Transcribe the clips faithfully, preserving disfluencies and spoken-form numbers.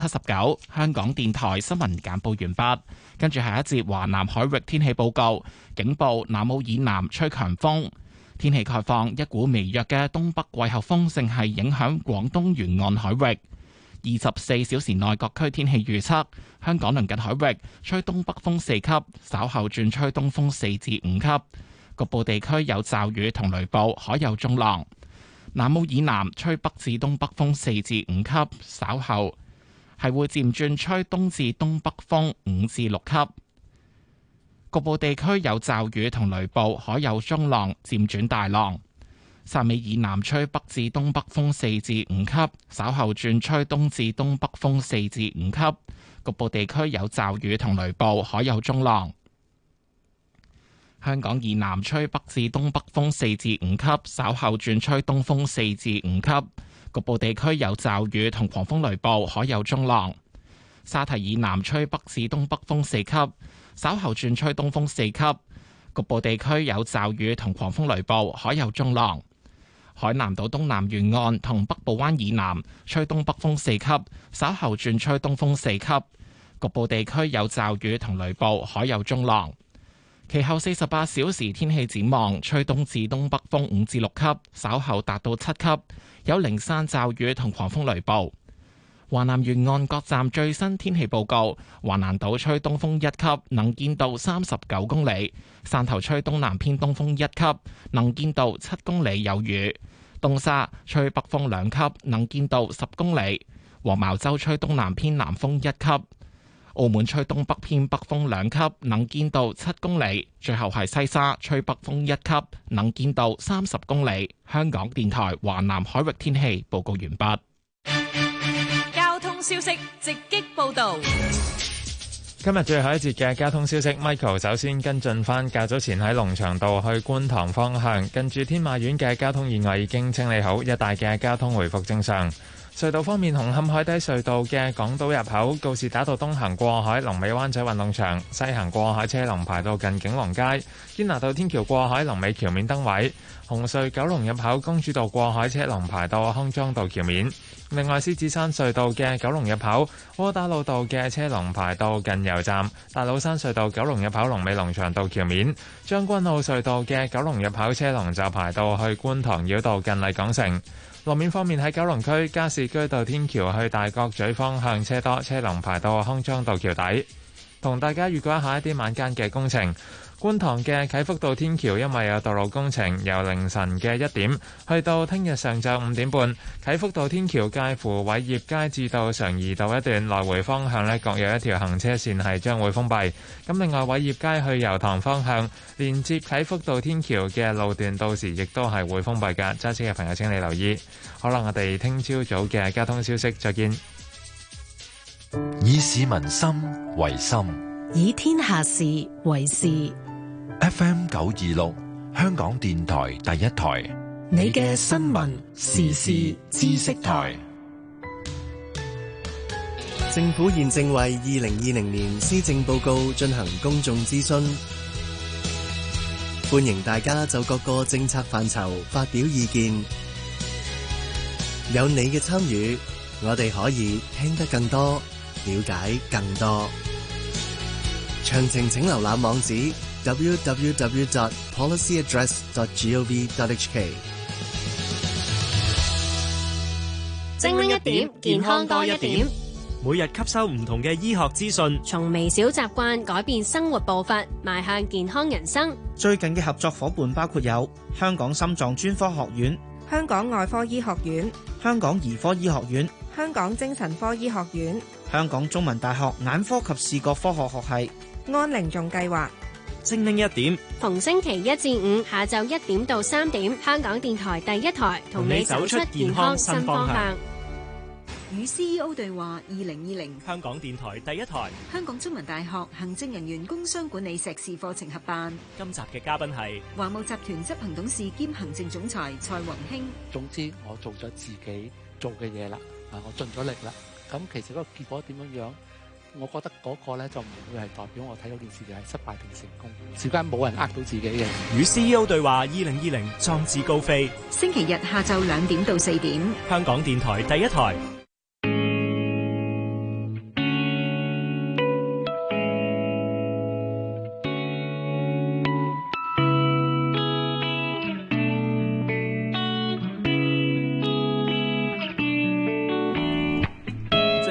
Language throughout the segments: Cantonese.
七十九，香港電台新聞簡報完畢。跟住係一節華南海域天氣報告，警報南澳以南吹強風。天氣概況，一股微弱嘅東北季候風正係影響廣東沿岸海域。二十四小時內各區天氣預測：香港鄰近海域吹東北風四級，稍後轉吹東風四至五級，局部地區有驟雨同雷暴，海有中浪。南澳以南吹北至東北風四至五級，稍後係會漸轉吹東至東北風五至六級，局部地區有驟雨同雷暴，海有中浪，漸轉大浪。汕尾以南吹北至東北風四至五級，稍後轉吹東至東北風四至五級，局部地區有驟雨同雷暴，海有中浪。香港以南吹北至東北風四至五級，稍後轉吹東風四至五級，局部地區有驟雨同狂風雷暴，海有中浪。沙堤以南吹北至東北風四級，稍後轉吹東風四級，局部地區有驟雨同狂風雷暴，海有中浪。海南島東南沿岸同北部灣以南吹東北風四級，稍後轉吹東風四級，局部地區有驟雨同雷暴，海有中浪。其後四十八小時天氣展望，吹東至東北風五至六級，稍後達到七級，有零散驟雨同狂風雷暴。華南沿岸各站最新天氣報告：華南島吹東風一級，能見度三十九公里；汕頭吹東南偏東風一級，能見度七公里有雨；東沙吹北風兩級，能見度十公里；黃茅洲吹東南偏南風一級；澳門吹東北偏北風兩級，能見度七公里；最後係西沙吹北風一級，能見度三十公里。香港電台華南海域天氣報告完畢。 消息直擊報道。 今日最後一節嘅交通消息 ，Michael 首先跟進翻較早前喺龍翔道去觀塘方向，近住天馬苑嘅交通意外已經清理好，一帶嘅交通回復正常。隧道方面，紅磡海底隧道嘅港島入口告士打道東行過海，龍尾灣仔運動場；西行過海車龍排到近景隆街。堅拿道天橋過海，龍尾橋面燈位。紅隧九龍入口公主道過海車龍排到康莊道橋面。另外，獅子山隧道嘅九龍入口窩打老道嘅車龍排到近油站。大老山隧道九龍入口龍尾龍翔道橋面。將軍澳隧道嘅九龍入口車龍就排到去觀塘繞道近麗港城。路面方面，喺九龍區加士居道天橋去大角咀方向車多，車龍排到康莊道橋底。同大家預告一下一啲晚間嘅工程。觀塘嘅啟福道天橋因為有道路工程，由凌晨嘅一點去到聽日上晝五點半，啟福道天橋介乎偉業街至到常怡道一段來回方向呢，各有一條行車線係將會封閉。咁另外偉業街去油塘方向連接啟福道天橋嘅路段，到時亦都係會封閉㗎。揸車嘅朋友請你留意。好啦，我哋聽朝早嘅交通消息再見。 以市民心為心， 以天下事為事。 F M 九二六，香港電台第一台， 你嘅新聞時事知識台。 政府現正為二零二零年施政報告進行公眾諮詢，歡迎大家就各個政策範疇發表意見。有你嘅參與，我哋可以聽得更多，了解更多。詳情請瀏覽網址 double-u double-u double-u dot policy address dot gov dot h k。 精靈一點，健康多一點。 每日吸收唔同嘅醫學資訊， 從微小習慣改變生活步伐，邁向健康人生。 最近嘅合作夥伴包括有香港心臟專科學院、 香港外科醫學院、 香港兒科醫學院、 香港精神科醫學院、 香港中文大學眼科及視覺科學學系、 安寧頌計劃。 精靈一點， 逢星期一至五下晝一點到三點，香港電台第一台同你走出健康新方向。 與 C E O 對話二零二零， 香港電台第一台， 香港中文大學行政人員工商管理碩士課程合辦。 今集嘅嘉賓係華懋集團執行董事兼行政總裁蔡宏興。 總之我做咗自己做嘅嘢啦，啊我盡咗力啦。咁其實嗰個結果點樣樣？我覺得嗰個咧就唔會係代表我睇到件事係失敗定成功，事關冇人呃到自己嘅。 與 C E O 對話二零二零，壯志高飛。 星期日下晝兩點到四點， 香港電台第一台。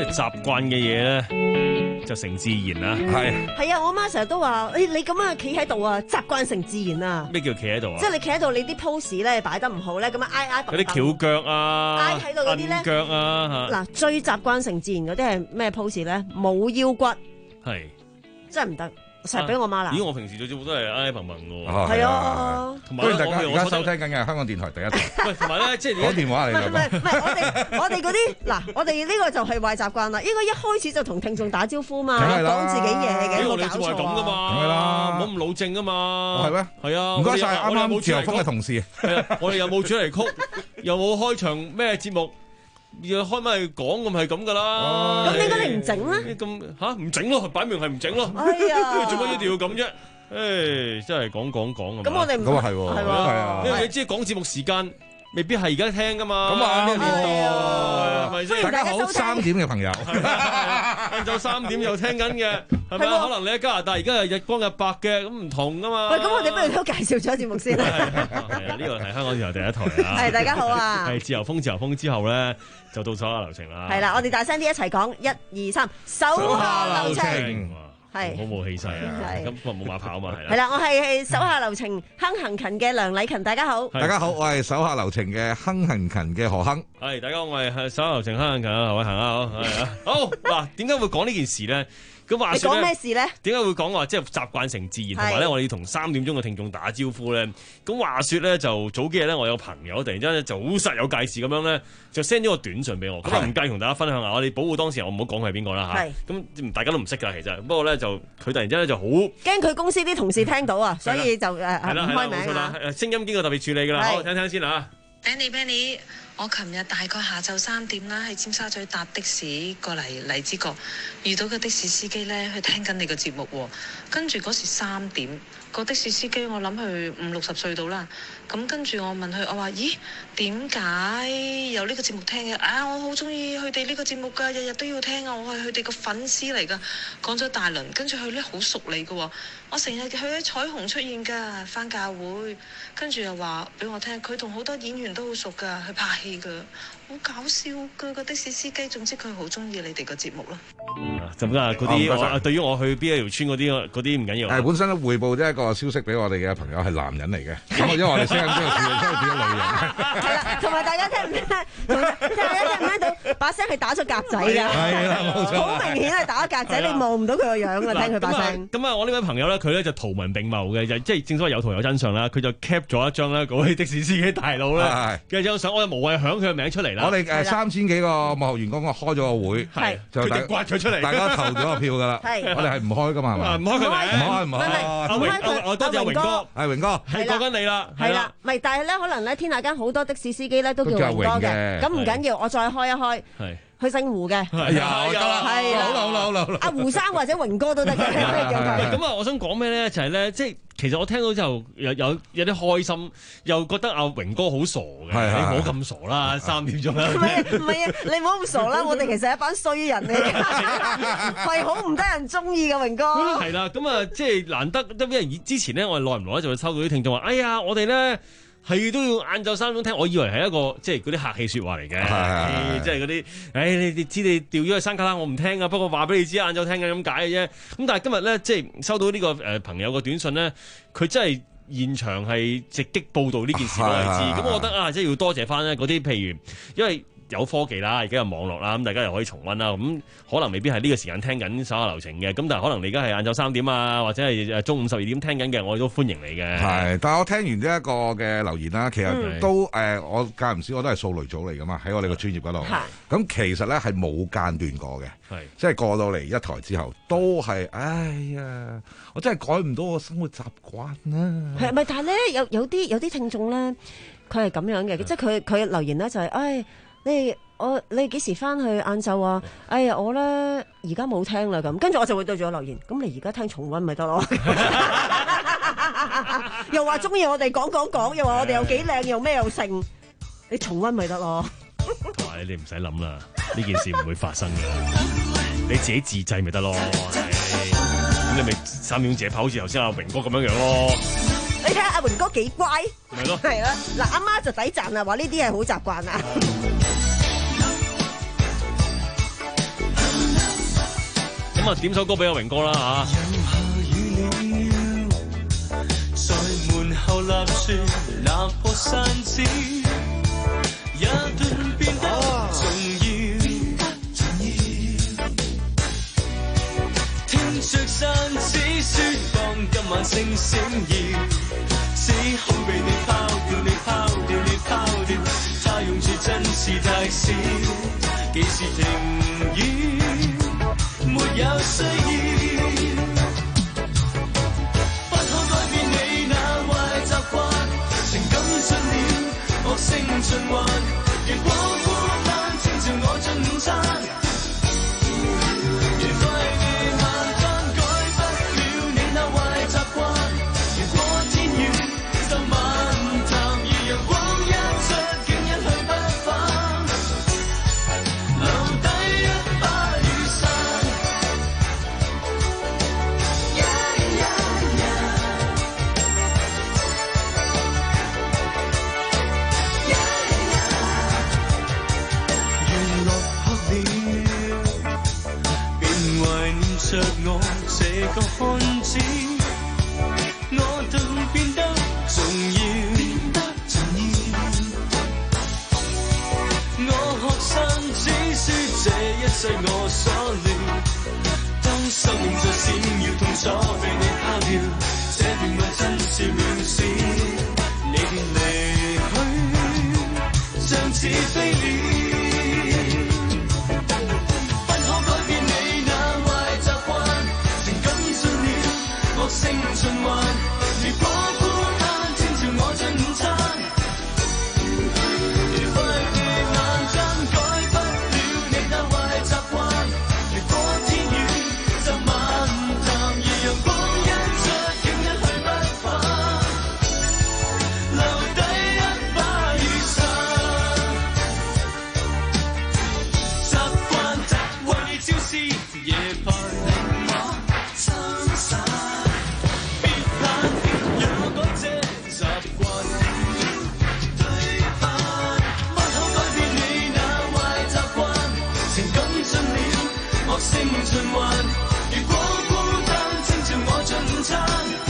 習慣嘅嘢咧，就成自然啦。 係係啊！我媽成日都話：，誒你咁樣企喺度啊，習慣成自然啊。 咩叫企喺度啊？ 即係你企喺度，你啲 pose 咧擺得唔好咧，咁樣挨挨嗰啲翹腳啊， 挨喺度嗰啲咧， 摁腳啊。 嗱，最習慣成自然嗰啲係咩 pose 咧？冇腰骨， 係真係唔得。成日俾我媽鬧。 咦！我平時做節目都係挨挨嘭嘭嘅喎。 係啊， 同埋大家而家收聽緊嘅香港電台第一台。 喂，同埋咧，即係講電話嚟㗎。 唔係唔係，我哋我哋嗰啲嗱，我哋呢個就係壞習慣啦。應該一開始就同聽眾打招呼嘛，講自己嘢嘅，冇搞錯。 係咁㗎嘛， 梗係啦， 唔好咁老正啊嘛。 係咩？ 係啊。 唔該曬，啱啱自由風嘅同事。 係啊，我哋又冇主題曲，又冇開場咩節目。要開咪講咁係咁噶啦， 咁點解你唔整咧？ 咁吓唔整咯，擺明係唔整咯。 哎呀， 做乜一定要咁啫？誒，真係講講講咁我哋唔咁啊係喎，係啊， 因為你知講節目時間未必係而家聽噶嘛。 咁啊， 係咪先？ 大家好，三點嘅朋友， 晏晝三點又聽緊嘅，係咪？可能你喺加拿大而家係日光日白嘅，咁唔同噶嘛。 喂，咁我哋不如都介紹咗節目先啦。 係啊，呢個係香港電台第一台啊。 係大家好啊。 係自由風，自由風之後咧。就到手下留情啦！ 係啦，我哋大聲啲一齊講，一二三，手下留情，係好冇氣勢啊！咁冇馬跑嘛，係啦。 係啦，我係手下留情亨行勤嘅梁禮勤，大家好。 大家好，我係手下留情嘅亨行勤嘅何亨。 係大家好，我係手下留情亨行勤啊何偉恒啊，好係啊。好嗱，點解會講呢件事咧？咁話說咧， 你講咩事咧？ 點解會講話即係習慣成自然，同埋咧我哋要同三點鐘嘅聽眾打招呼咧？咁話說咧，就早幾日咧，我有個朋友突然之間就好實有介事咁樣咧，就 send 咗個短信俾我。咁啊唔介意同大家分享下，我哋保護當事人，我唔好講係邊個啦嚇。咁大家都唔識㗎其實，不過咧就佢突然之間咧就好驚佢公司啲同事聽到啊，所以就誒唔開名啊。 聲音經過特別處理㗎啦，好聽聽先啊。 Benny Benny，我琴日大概下晝三點啦，喺尖沙咀搭的士過嚟荔枝角，遇到個的士司機咧，佢聽緊你個節目喎。跟住嗰時三點，個的士司機我諗佢五六十歲到啦。咁跟住我問佢，我話：咦，點解有呢個節目聽嘅？啊，我好中意佢哋呢個節目㗎，日日都要聽啊！我係佢哋個粉絲嚟㗎。講咗大輪，跟住佢咧好熟你㗎喎。我成日佢喺彩虹出現㗎，返教會。跟住又話俾我聽，佢同好多演員都好熟㗎，去拍戲㗎，好搞笑㗎個的士司機。總之佢好中意你哋個節目咯。 咁啊，嗰啲我對於我去邊一條村嗰啲嗰啲唔緊要。 誒，本身都匯報咗一個消息俾我哋嘅朋友係男人嚟嘅，咁因為我哋聲音都係變咗變咗女人。 係啦，同埋大家聽唔聽？大家聽唔聽到把聲係打咗格仔㗎？ 係啦，冇錯。 好明顯係打格仔，你望唔到佢個樣啊！聽佢把聲。 咁啊，我呢位朋友咧，佢咧就圖文並茂嘅，就即係正所謂有圖有真相啦。佢就 cap 咗一張咧，嗰位的士司機大佬咧嘅張相，我就無謂響佢嘅名出嚟啦。 我哋誒三千幾個幕後員工，我開咗個會， 係就佢就刮佢出嚟， 大家投咗個票㗎啦。係，我哋係唔開㗎嘛，係嘛？ 唔開佢名， 唔開唔開。 阿榮，我多謝榮哥， 係榮哥， 係講緊你啦， 係啦，咪但係咧，可能咧，天下間好多的士司機咧都叫榮哥嘅，咁唔緊要，我再開一開。係。佢姓胡嘅， 係啊，得啦， 係啦， 好啦好啦好啦， 阿胡生或者榮哥都得嘅， 咁啊，我想講咩咧？就係咧，即係其實我聽到之後有有有啲開心，又覺得阿榮哥好傻嘅，你唔好咁傻啦，三點鐘啦。 唔係唔係啊，你唔好咁傻啦，我哋其實係一班衰人嚟嘅，係好唔得人中意嘅榮哥。 係啦，咁啊，即係難得，因為之前咧，我哋耐唔耐咧就會收到啲聽眾話，哎呀，我哋咧。係都要晏晝三點鐘聽，我以為係一個即係嗰啲客氣説話嚟嘅，即係嗰啲，誒你哋知你調咗去山卡拉，我唔聽啊，不過話俾你知晏晝聽嘅咁解嘅啫。咁但係今日咧，即係收到呢個誒朋友嘅短信咧，佢真係現場係直擊報導呢件事俾我哋知。咁我覺得啊，即係要多謝翻咧嗰啲譬如，因為有科技啦，而家有網絡啦，咁大家又可以重溫啦。咁可能未必係呢個時間聽緊手下留情嘅，咁但係可能你而家係晏晝三點啊，或者係中午十二點聽緊嘅，我哋都歡迎你嘅。係， 但係我聽完呢一個嘅留言啦，其實都誒、嗯呃，我間唔時我都係掃雷組嚟㗎嘛，喺我哋個專業嗰度。咁其實咧係冇間斷過嘅，即係過到嚟一台之後都係，哎呀，我真係改唔到我生活習慣啊。 係咪？但係咧有有啲有啲聽眾咧，佢係咁樣嘅，即係佢佢留言咧就係、是，唉。你我你幾時翻去晏晝啊？哎呀，我咧而家冇聽啦咁，跟住我就會對住我留言。咁你而家聽重溫咪得咯？又話中意我哋講講講，又話我哋有幾靚，又咩又剩，你重溫咪得咯？ 哇！你唔使諗啦，呢件事唔會發生嘅，你自己自製咪得咯。咁你咪三秒姐跑好似頭先阿榮哥咁樣樣咯。 你睇下阿榮哥幾乖， 係咯， 係啦。嗱，阿媽就抵讚啦，話呢啲係好習慣啊。 咁啊點首歌俾阿榮哥啦嚇。 在門後立樹，拿破扇子，一頓變得重要。聽着扇子説放，今晚星星耀，只恐被你拋掉，你拋掉，你拋掉，他用處真是太少，幾時停雨，沒有需要。惡性循環，如果孤單，請照我進午餐。如快夜晚間改不了你那壞習慣，如果天遠就漫談，而陽光一出，竟一去不返，留低一把雨傘。Yeah, yeah, yeah.着我這個漢子，我頓變得重要，變得重要。我學生只說這一切我所料，當生命在閃耀，痛楚被你拋掉，這段愛真是渺小。你便離去，像似飛鳥。性循環，如果孤單，請照我進午餐。如快夜晚間改不了你那壞習慣，如果天遠就漫談，而陽光一出，竟一去不返，留低一把雨傘。習慣為朝思夜盼。性循環，如果孤單，請照我進餐。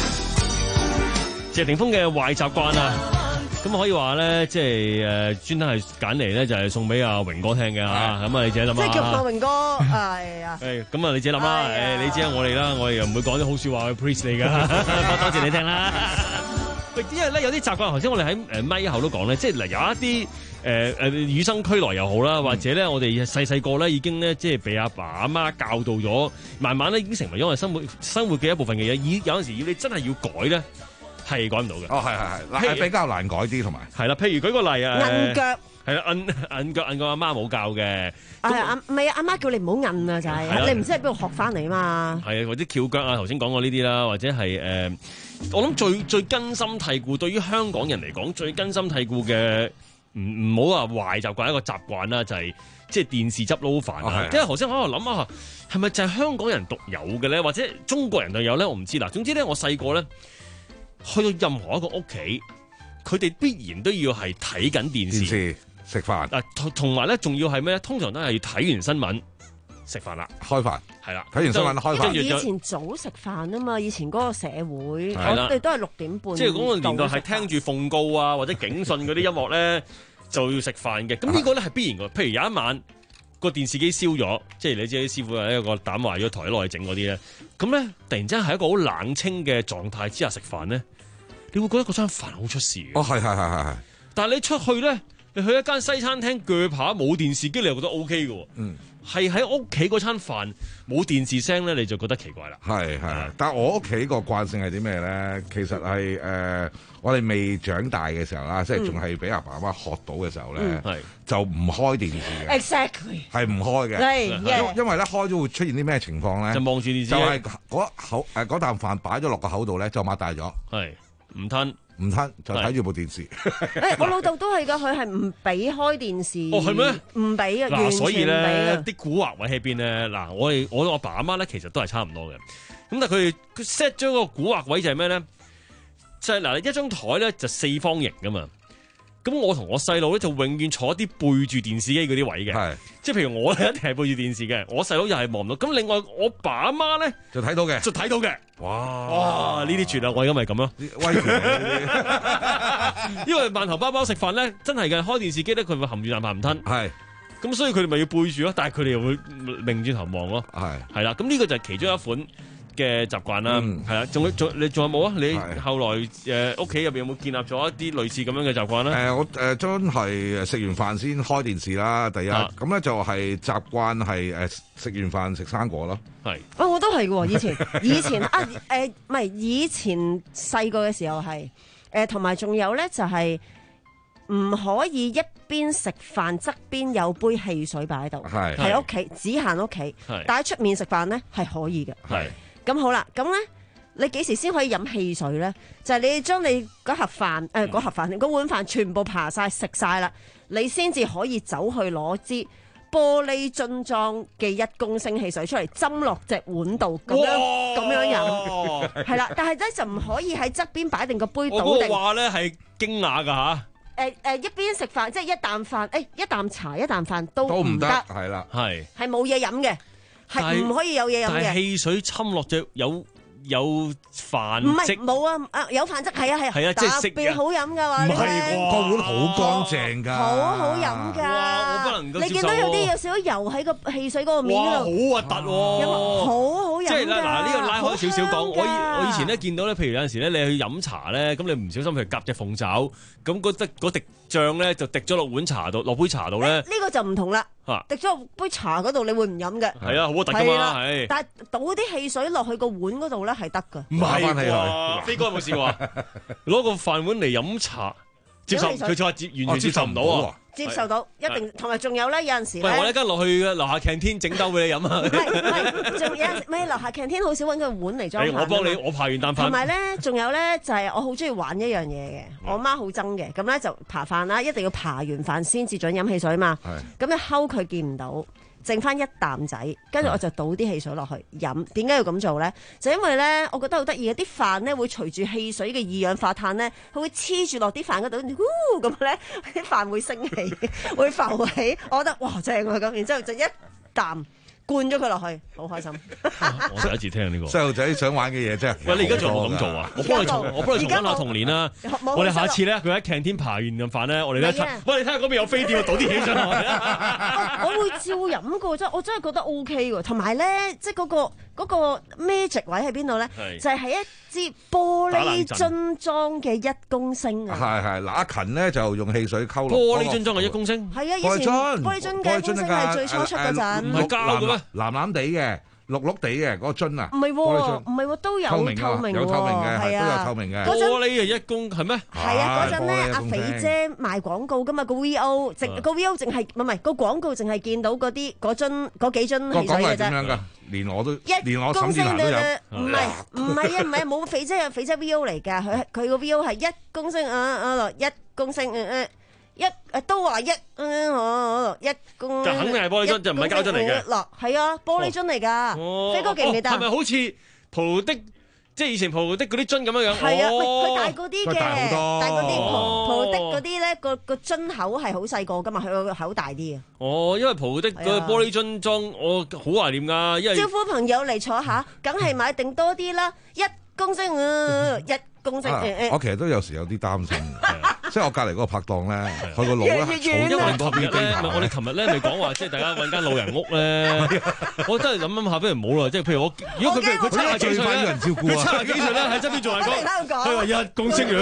謝霆鋒嘅壞習慣啊，咁可以話咧，即係誒專登係揀嚟咧，就係送俾阿榮哥聽嘅嚇。咁啊，你自己諗啦。 即係叫阿榮哥，係啊。 誒，咁啊，你自己諗啦。誒，你知我哋啦，我哋又唔會講啲好説話去 praise 你㗎。多謝你聽啦。喂，因為咧有啲習慣，頭先我哋喺誒咪後都講咧，即係嗱有一啲。誒誒與生俱來又好啦，或者咧我哋細細個咧已經咧即係被阿爸阿媽教導咗，慢慢咧已經成為咗我哋生活生活嘅一部分嘅嘢。以有陣時要你真係要改咧，係改唔到嘅。 哦，係係係，係比較難改啲，同埋係啦。譬如舉個例啊， 摁腳係啦，摁摁腳摁個阿媽冇教嘅。 係阿唔係阿媽叫你唔好摁啊，就係你唔知喺邊度學翻嚟嘛。係啊，或者翹腳啊，頭先講過呢啲啦，或者係誒，我諗最最根深蒂固，對於香港人嚟講最根深蒂固嘅。唔唔好話壞習慣，一個習慣啦，就係即係電視汁撈飯啦。因為頭先我喺度諗下，係咪就係香港人獨有嘅咧，或者中國人獨有咧？我唔知啦。總之咧，我細個咧去到任何一個屋企，佢哋必然都要係睇緊電視、 視食飯。 嗱，同同埋咧，仲要係咩咧？通常都係睇完新聞食飯啦， 開飯係啦， 睇完新聞開飯。 以前早食飯啊嘛，以前嗰個社會，我哋都係六點半。 即係嗰個年代係聽住奉告啊，或者警訊嗰啲音樂咧。就要食飯嘅，咁呢個咧係必然嘅。譬如有一晚個電視機燒咗，即係你知啲師傅係一個膽壞咗抬落去整嗰啲咧，咁咧突然之間係一個好冷清嘅狀態之下食飯咧，你會覺得嗰餐飯好出事嘅。 哦，係係係係係。 但係你出去咧，你去一間西餐廳鋸扒冇電視機，你又覺得 O K 嘅。嗯。係喺屋企嗰餐飯冇電視聲咧，你就覺得奇怪啦。 係係，但係我屋企個慣性係啲咩咧？其實係誒、呃，我哋未長大嘅時候啦，即係仲係俾阿爸阿媽學到嘅時候咧，嗯、就唔開電視嘅。 Exactly 係唔開嘅。 係 yeah. 因為咧開咗會出現啲咩情況咧？ 就望住電視， 就係嗰口誒嗰啖飯擺咗落個口度咧，就擘大咗。 係唔吞。 唔吞就睇住部電視。 誒，我老豆都係㗎，佢係唔俾開電視。 哦，係咩？ 唔俾嘅，完全唔俾嘅。 所以咧，啲蠱惑位喺邊咧？嗱，我哋我阿爸阿媽咧，其實都係差唔多嘅。咁但係佢哋佢 set 咗個蠱惑位就係咩咧？就係嗱，一張台咧就四方形㗎嘛。咁咁我同我細佬咧就永遠坐啲背住電視機嗰啲位嘅，即係譬如我咧一定係背住電視嘅，我細佬又係望唔到。咁另外我爸阿媽咧就睇到嘅， 就睇到嘅。 哇！ 哇！呢啲絕啊，我而家咪咁咯， 威權因為饅頭包包食飯咧，真係嘅，開電視機咧佢會含住啖飯唔吞。 係。 咁所以佢哋咪要背住咯，但係佢哋又會擰轉頭望咯。 係係啦，咁呢個就係其中一款嘅習慣啦。係啦，仲仲你仲有冇啊？你後來誒屋企入邊有冇建立咗一啲類似咁樣嘅習慣咧？ 誒我誒真係食完飯先開電視啦，第一咁咧就係習慣係誒食完飯食生果咯。 係。 哦，我都係嘅喎，以前以前啊誒唔係以前細個嘅時候係誒，同埋仲有咧就係。唔可以一邊食飯側邊有杯汽水擺喺度，喺屋企只限屋企，但係出面食飯咧係可以嘅。咁好啦，咁咧你幾時先可以飲汽水咧？就係、是、你將你嗰盒飯誒嗰盒飯嗰碗飯全部扒晒食晒啦，你先至可以走去攞支玻璃樽裝嘅一公升汽水出嚟斟落隻碗度，咁樣咁樣飲。係啦，但係咧就唔可以喺側邊擺定個杯倒定。 我話咧係驚訝㗎嚇。 誒誒，一邊食飯即係一啖飯，誒一啖茶一啖飯都唔得， 係啦， 係係冇嘢飲嘅，係唔可以有嘢飲嘅。 但係汽水侵落隻有有飯唔係冇啊，啊有飯汁係啊係啊， 係啊，即係食特別好飲㗎話， 唔係喎，個碗好乾淨㗎， 好好飲㗎。 我不能夠接受。 你見到有啲有少少油喺個汽水嗰個面嗰度， 好核突喎， 好好飲㗎。 即係嗱呢個拉開少少講，我我以前咧見到咧，譬如有陣時咧你去飲茶咧，咁你唔小心譬如夾隻鳳爪，咁嗰滴嗰滴醬咧就滴咗落碗茶度，落杯茶度咧。 呢個就唔同啦，滴咗落杯茶嗰度，你會唔飲嘅。 係啊，好核突㗎嘛，係。 但係倒啲汽水落去個碗嗰度咧係得㗎。 唔係喎，飛哥有冇試過啊？攞個飯碗嚟飲茶，接受佢就話接完全接受唔到啊！ 接受到，一定同埋仲有咧，有陣時咧， 喂，我呢間落去嘅樓下 canteen 整兜俾你飲啊！ 唔係唔係，仲有陣時，唔係樓下 canteen 好少揾個碗嚟裝飯。 我幫你，我扒完啖飯。同埋咧，仲有咧，就係我好中意玩一樣嘢嘅，我媽好憎嘅，咁咧就扒飯啦，一定要扒完飯先至準飲汽水嘛。咁你睺佢見唔到。剩翻一啖仔，跟住我就倒啲汽水落去飲。點解要咁做咧？就因為咧，我覺得好得意嘅，啲飯咧會隨住汽水嘅二氧化碳咧，佢會黐住落啲飯嗰度，呼咁咧，啲飯會升起，會浮起。我覺得哇正啊咁，然之後就一啖灌咗佢落去，好開心。 我第一次聽呢個細路仔想玩嘅嘢啫。 喂，你而家仲有冇咁做啊？我幫你重，我幫你重溫下童年啦。我哋下次咧，佢喺 canteen 爬完咁飯咧，我哋咧，喂，你睇下嗰邊有飛碟，倒啲汽水落去。 我會照飲過，真我真係覺得 O K 喎。同埋咧，即係嗰個嗰個 magic 位喺邊度咧？就係喺一支玻璃樽裝嘅一公升啊！ 係係，嗱阿勤咧就用汽水溝落玻璃樽裝嘅一公升。 係啊，以前玻璃樽嘅一公升係最初出嗰陣。 唔係膠嘅咩？ 藍藍地嘅。綠綠地嘅嗰個樽啊， 唔係喎，唔係喎，都有透明嘅， 有透明嘅，係都有透明嘅。 玻璃係一公係咩？ 係啊，嗰陣咧，阿肥姐賣廣告噶嘛，個 V O，淨個 V O 淨係唔係唔係個廣告淨係見到嗰啲嗰樽嗰幾樽汽水嘅啫。個廣告係點樣㗎？ 連我都一連我沈殿霞都有。 唔係唔係啊，唔係冇肥姐，肥姐 V O 嚟㗎，佢佢個 V O 係一公升啊啊落一公升誒誒。一誒都話一嗯一公， 就肯定係玻璃樽，就唔係膠樽嚟嘅。 嗱係啊，玻璃樽嚟㗎。飛哥記唔記得？ 係咪好似葡萄的，即係以前葡萄的嗰啲樽咁樣樣？ 係啊，佢大嗰啲嘅， 大好多。 大嗰啲葡萄的嗰啲咧，個個樽口係好細個㗎嘛，佢個口大啲嘅。 哦，因為葡萄的個玻璃樽裝，我好懷念㗎。因為招呼朋友嚟坐下，梗係買定多啲啦，一公升啊，一公升。 我其實都有時有啲擔心。即係我隔離嗰個拍檔咧，佢個腦咧好因為我哋琴日咧，我哋琴日咧咪講話，即係大家揾間老人屋咧，我真係諗諗下，不如唔好啦。即係譬如我，如果佢譬如佢七廿幾歲咧，佢七廿幾歲咧喺側邊做人講，佢話一公升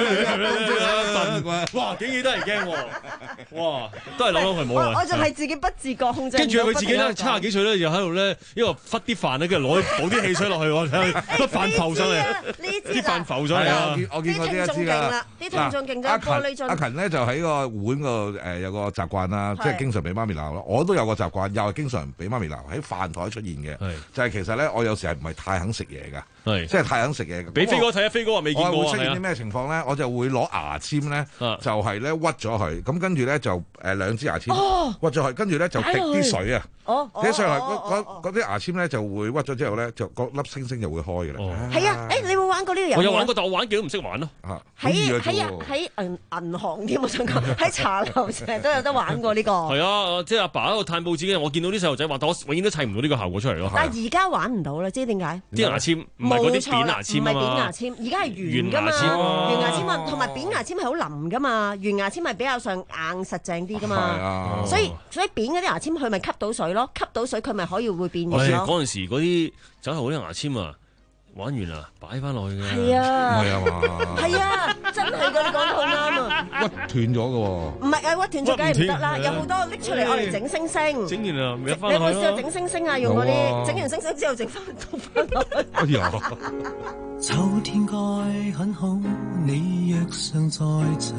樣，哇幾幾得人驚喎！哇，都係諗諗佢冇啦。 我仲係自己不自覺控制。 跟住佢自己咧，七廿幾歲咧，又喺度咧，因為忽啲飯咧，跟住攞倒啲汽水落去喎，啲飯浮上嚟，啲飯浮上嚟啊！ 我見過啲一支啦， 啲聽眾勁咗。 阿勤咧就喺個碗個誒有個習慣啦，即係經常俾媽咪鬧咯。我都有個習慣，又係經常俾媽咪鬧喺飯台出現嘅。就係其實咧，我有時係唔係太肯食嘢㗎，即係太肯食嘢。 俾飛哥睇下，飛哥話未見過。 我會出現啲咩情況咧？我就會攞牙籤咧，就係咧屈咗佢，咁跟住咧就誒兩支牙籤屈咗佢，跟住咧就滴啲水啊，滴上嚟嗰啲牙籤咧就會屈咗之後咧，就嗰粒星星就會開㗎啦。 係啊，誒你有冇玩過呢個遊戲？ 我有玩過，但我玩幾都唔識玩咯。 喺喺喺誒銀銀行添，我想講喺茶樓成日都有得玩過呢個。係啊，即係阿爸喺度嘆報紙嘅，我見到啲細路仔話，但我永遠都砌唔到呢個效果出嚟咯。 但係而家玩唔到啦，知點解？ 啲牙籤唔係嗰啲扁牙籤啊嘛， 唔係扁牙籤，而家係圓㗎嘛，圓牙籤啊，同埋扁牙籤係好腍㗎嘛，圓牙籤係比較上硬實淨啲㗎嘛，所以所以扁嗰啲牙籤佢咪吸到水咯，吸到水佢咪可以會變形咯。 嗰陣時嗰啲酒後嗰啲牙籤啊！玩完啦，擺翻落去嘅。 係啊， 唔係啊嘛。 係啊，真係㗎，你講得好啱啊。 屈斷咗嘅喎。 唔係啊，屈斷咗梗係唔得啦，有好多拎出嚟我嚟整星星。 整完啦，咪翻你有冇試過整星星啊？用嗰啲整完星星之後整翻倒翻落去。 哎呀！ 秋天該很好，你若尚在場，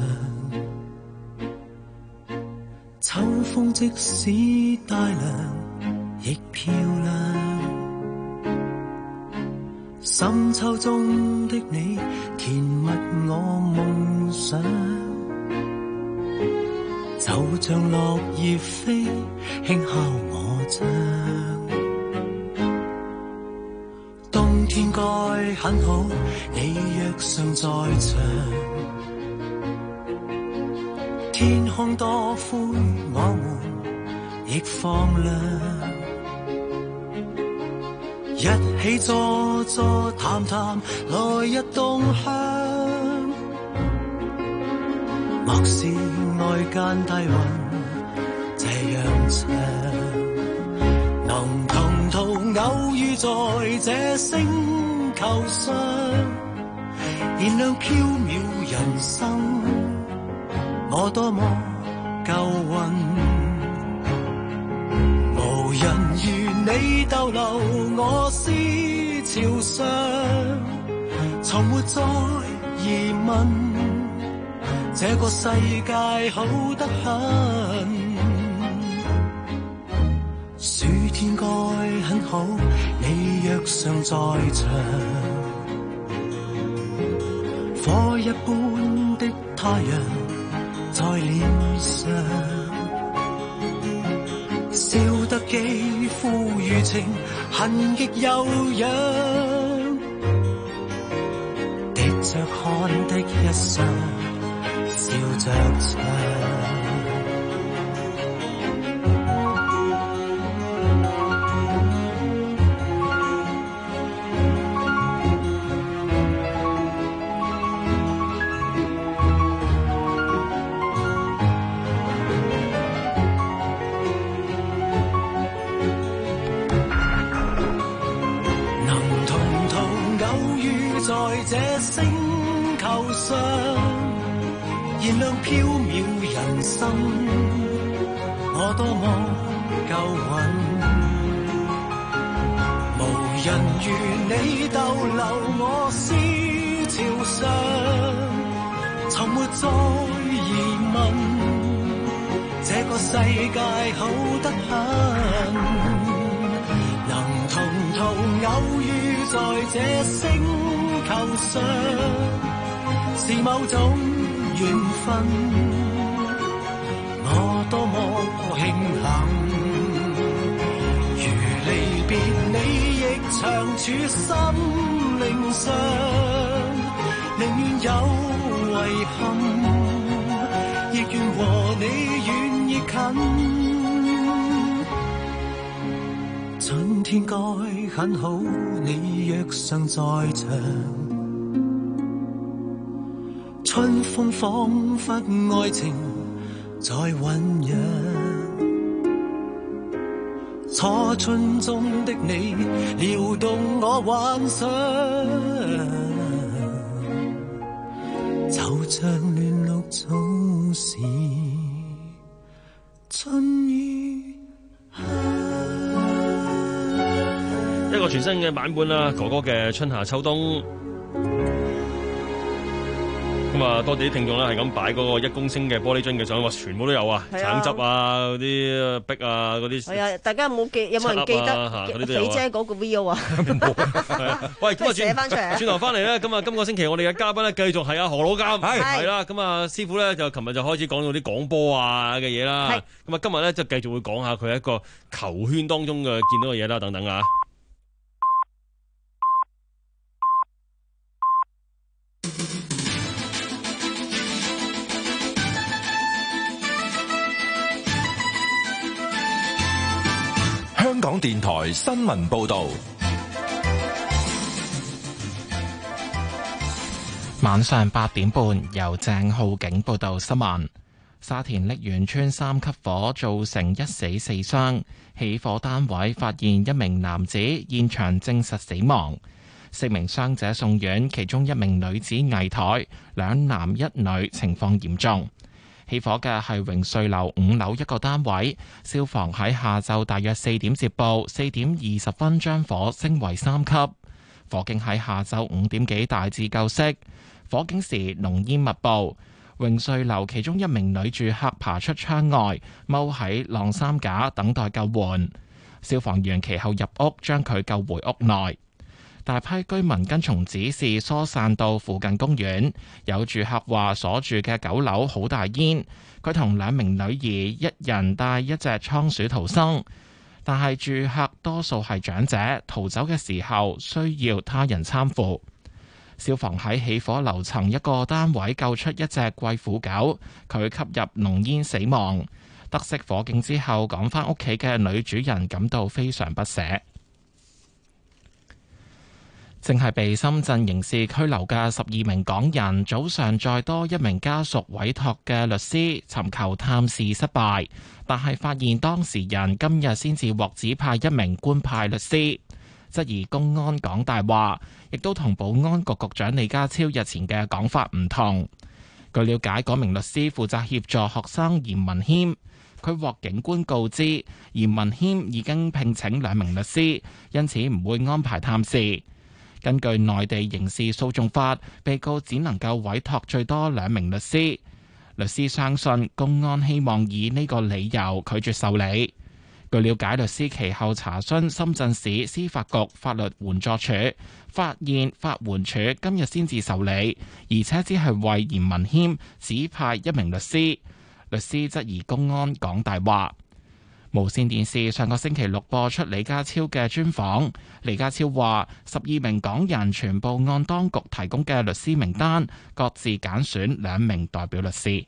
秋風即使帶涼，亦漂亮。深秋中的你，甜蜜我夢想，就像落葉飛，輕敲我窗。冬天該很好，你若尚在場，天空多灰，我們亦放亮。一起坐坐談談，來日動向。莫視外間低溫這樣長，能同途偶遇在這星球上，燃亮飄渺人生，我多麼夠運。無人如你逗留我思潮上，從沒再疑問，這個世界好得很。暑天該很好，你若尚在場，火一般的太陽在臉上，笑得肌膚如情，痕極悠揚，滴着汗的一雙，笑着唱。這星球上，燃亮飄渺人生，我多麼夠運。無人如你逗留我思潮上，從沒再疑問，這個世界好得很，能同途偶遇在這星球上，是某種緣分，我多麼慶幸。如離別你亦長駐心靈上，寧願有遺憾，亦願和你遠亦近。春天該很好，你若尚在場，春風彷彿愛情在醖釀，初春中的你撩動我幻想，就像亂綠早時春雨香。 一個全新嘅版本啦，哥哥嘅春夏秋冬。咁啊，多謝啲聽眾啦，係咁擺嗰個一公升嘅玻璃樽嘅相，哇，全部都有啊，橙汁啊，嗰啲碧啊，嗰啲。係啊，大家有冇記？有冇人記得肥姐嗰個 V O 啊？喂，咁啊，寫翻出嚟。轉頭翻嚟咧，咁啊，今個星期我哋嘅嘉賓咧，繼續係阿何老監，係係啦。咁啊，師傅咧就琴日就開始講到啲廣播啊嘅嘢啦。咁啊，今日咧就繼續會講下佢喺一個球圈當中嘅見到嘅嘢啦，等等啊。 香港電台新聞報道。 晚上八點半，由鄭浩景報道新聞。沙田瀝源村三級火造成一死四傷，起火單位發現一名男子現場證實死亡，四名傷者送院，其中一名女子危殆，兩男一女情況嚴重。起火嘅係榮瑞樓五樓一個單位，消防喺下晝大約四點接報，四點二十分將火升為三級，火警喺下晝五點幾大致救熄。火警時濃煙密布，榮瑞樓其中一名女住客爬出窗外，踎喺晾衫架等待救援。消防員其後入屋將佢救回屋內。大批居民跟從指示疏散到附近公園。有住客話所住嘅九樓好大煙，佢同兩名女兒一人帶一隻倉鼠逃生，但係住客多數係長者，逃走嘅時候需要他人攙扶。消防喺起火樓層一個單位救出一隻貴婦狗，佢吸入濃煙死亡。得悉火警之後，趕返屋企嘅女主人感到非常不捨。正係被深圳刑事拘留嘅十二名港人，早上再多一名家屬委託嘅律師尋求探視失敗，但係發現當事人今日先至獲指派一名官派律師，質疑公安講大話，亦都同保安局局長李家超日前嘅講法唔同。據了解，嗰名律師負責協助學生嚴文謙，佢獲警官告知嚴文謙已經聘請兩名律師，因此唔會安排探視。根據內地刑事訴訟法，被告只能夠委託最多兩名律師。律師相信公安希望以呢個理由拒絕受理。據了解，律師其後查詢深圳市司法局法律援助處，發現法援處今日先至受理，而且只係為嚴文謙指派一名律師。律師質疑公安講大話。無線電視上個星期六播出李家超嘅專訪，李家超話十二名港人全部按當局提供嘅律師名單，各自揀選兩名代表律師。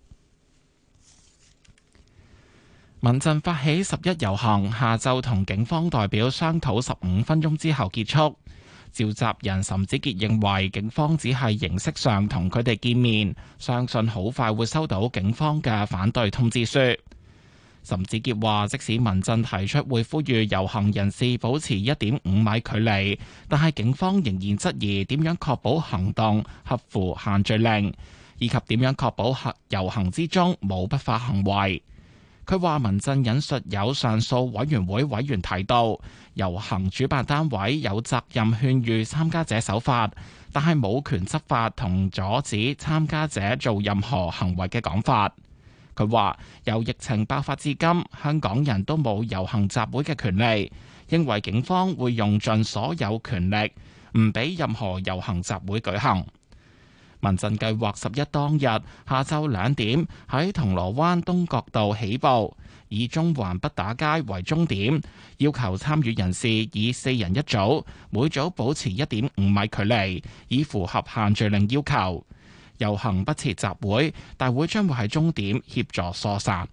民陣發起十一遊行，下晝同警方代表商討十五分鐘之後結束。召集人岑子傑認為警方只係形式上同佢哋見面，相信好快會收到警方嘅反對通知書。岑子傑話，即使民陣提出會呼籲遊行人士保持一點五米距離，但係警方仍然質疑點樣確保行動合乎限聚令，以及點樣確保遊行之中冇不法行為。佢話民陣引述有上訴委員會委員提到，遊行主辦單位有責任勸喻參加者守法，但係冇權執法同阻止參加者做任何行為嘅講法。佢話由疫情爆發至今，香港人都冇遊行集會嘅權利，認為警方會用盡所有權力，唔俾任何遊行集會舉行。民陣計劃十一當日下晝兩點喺銅鑼灣東角道起步，以中環畢打街為終點，要求參與人士以四人一組，每組保持一點五米距離，以符合限聚令要求。遊行不設集會，大會將會喺終點協助疏散。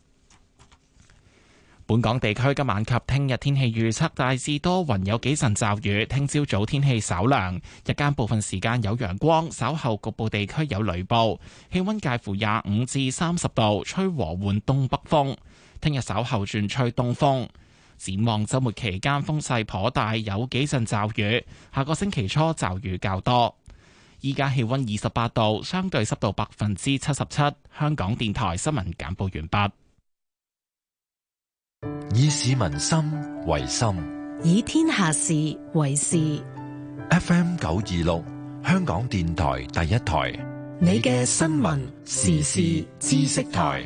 本港地區今晚及聽日天氣預測大致多雲，有幾陣驟雨。聽朝早天氣稍涼，日間部分時間有陽光，稍後局部地區有雷暴。氣溫介乎廿五至三十度，吹和緩東北風。聽日稍後轉吹東風。展望週末期間風勢頗大，有幾陣驟雨。下個星期初驟雨較多。依家氣溫二十八度，相對濕度百分之七十七。香港電台新聞簡報完畢。 以市民心為心， 以天下事為事。 F M 九二六，香港電台第一台， 你嘅新聞時事知識台。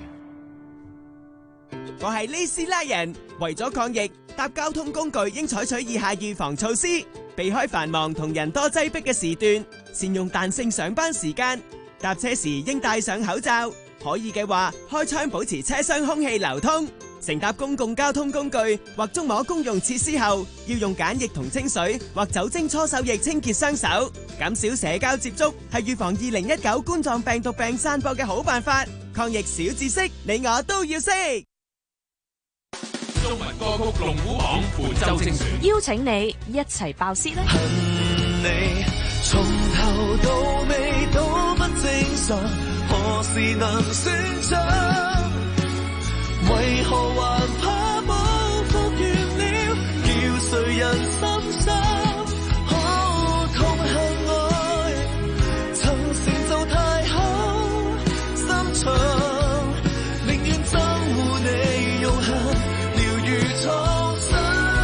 我係呢斯拉人，為咗抗疫，搭交通工具應採取以下預防措施：避開繁忙同人多擠迫嘅時段，善用彈性上班時間，搭車時應戴上口罩，可以嘅話開窗保持車廂空氣流通。乘搭公共交通工具或觸摸公用設施後，要用梘液同清水或酒精搓手液清潔雙手，減少社交接觸，係預防二零一九冠狀病毒病散播嘅好辦法。抗疫小知識，你我都要識。 中文歌曲龍虎榜本周精選， 邀請你一齊爆屍啦！ 你從頭到尾都不正常，何時能算賬？為何還怕報復完了，叫誰人心傷？可痛恨愛，曾成就太好心腸，寧願憎惡你用恨療愈創傷。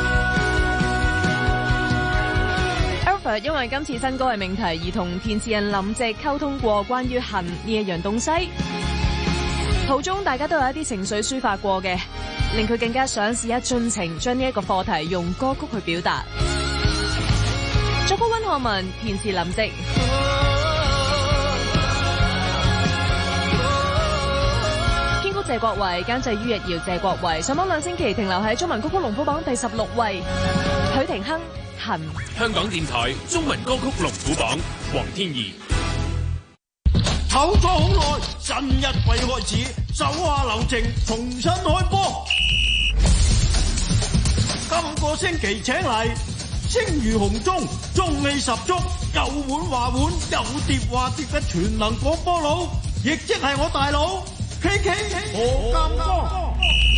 Alfred 因為今次新歌嘅命題而同填詞人林夕溝通過關於恨呢一樣東西。途中大家都有一啲情緒抒發過嘅，令佢更加想試一盡情將呢一個課題用歌曲去表達。作曲溫漢文，填詞林夕。編曲謝國維，監製于逸堯、謝國維。上榜兩星期停留喺中文歌曲龍虎榜第十六位。許廷鏗，恨。 香港電台中文歌曲龍虎榜，黃天怡。 唞咗好耐，新一季開始，手下留情，重新開波。今個星期請嚟聲如洪鐘，中氣十足，有碗話碗，有碟話碟嘅全能廣播佬，亦即係我大佬 K K 何鑑江。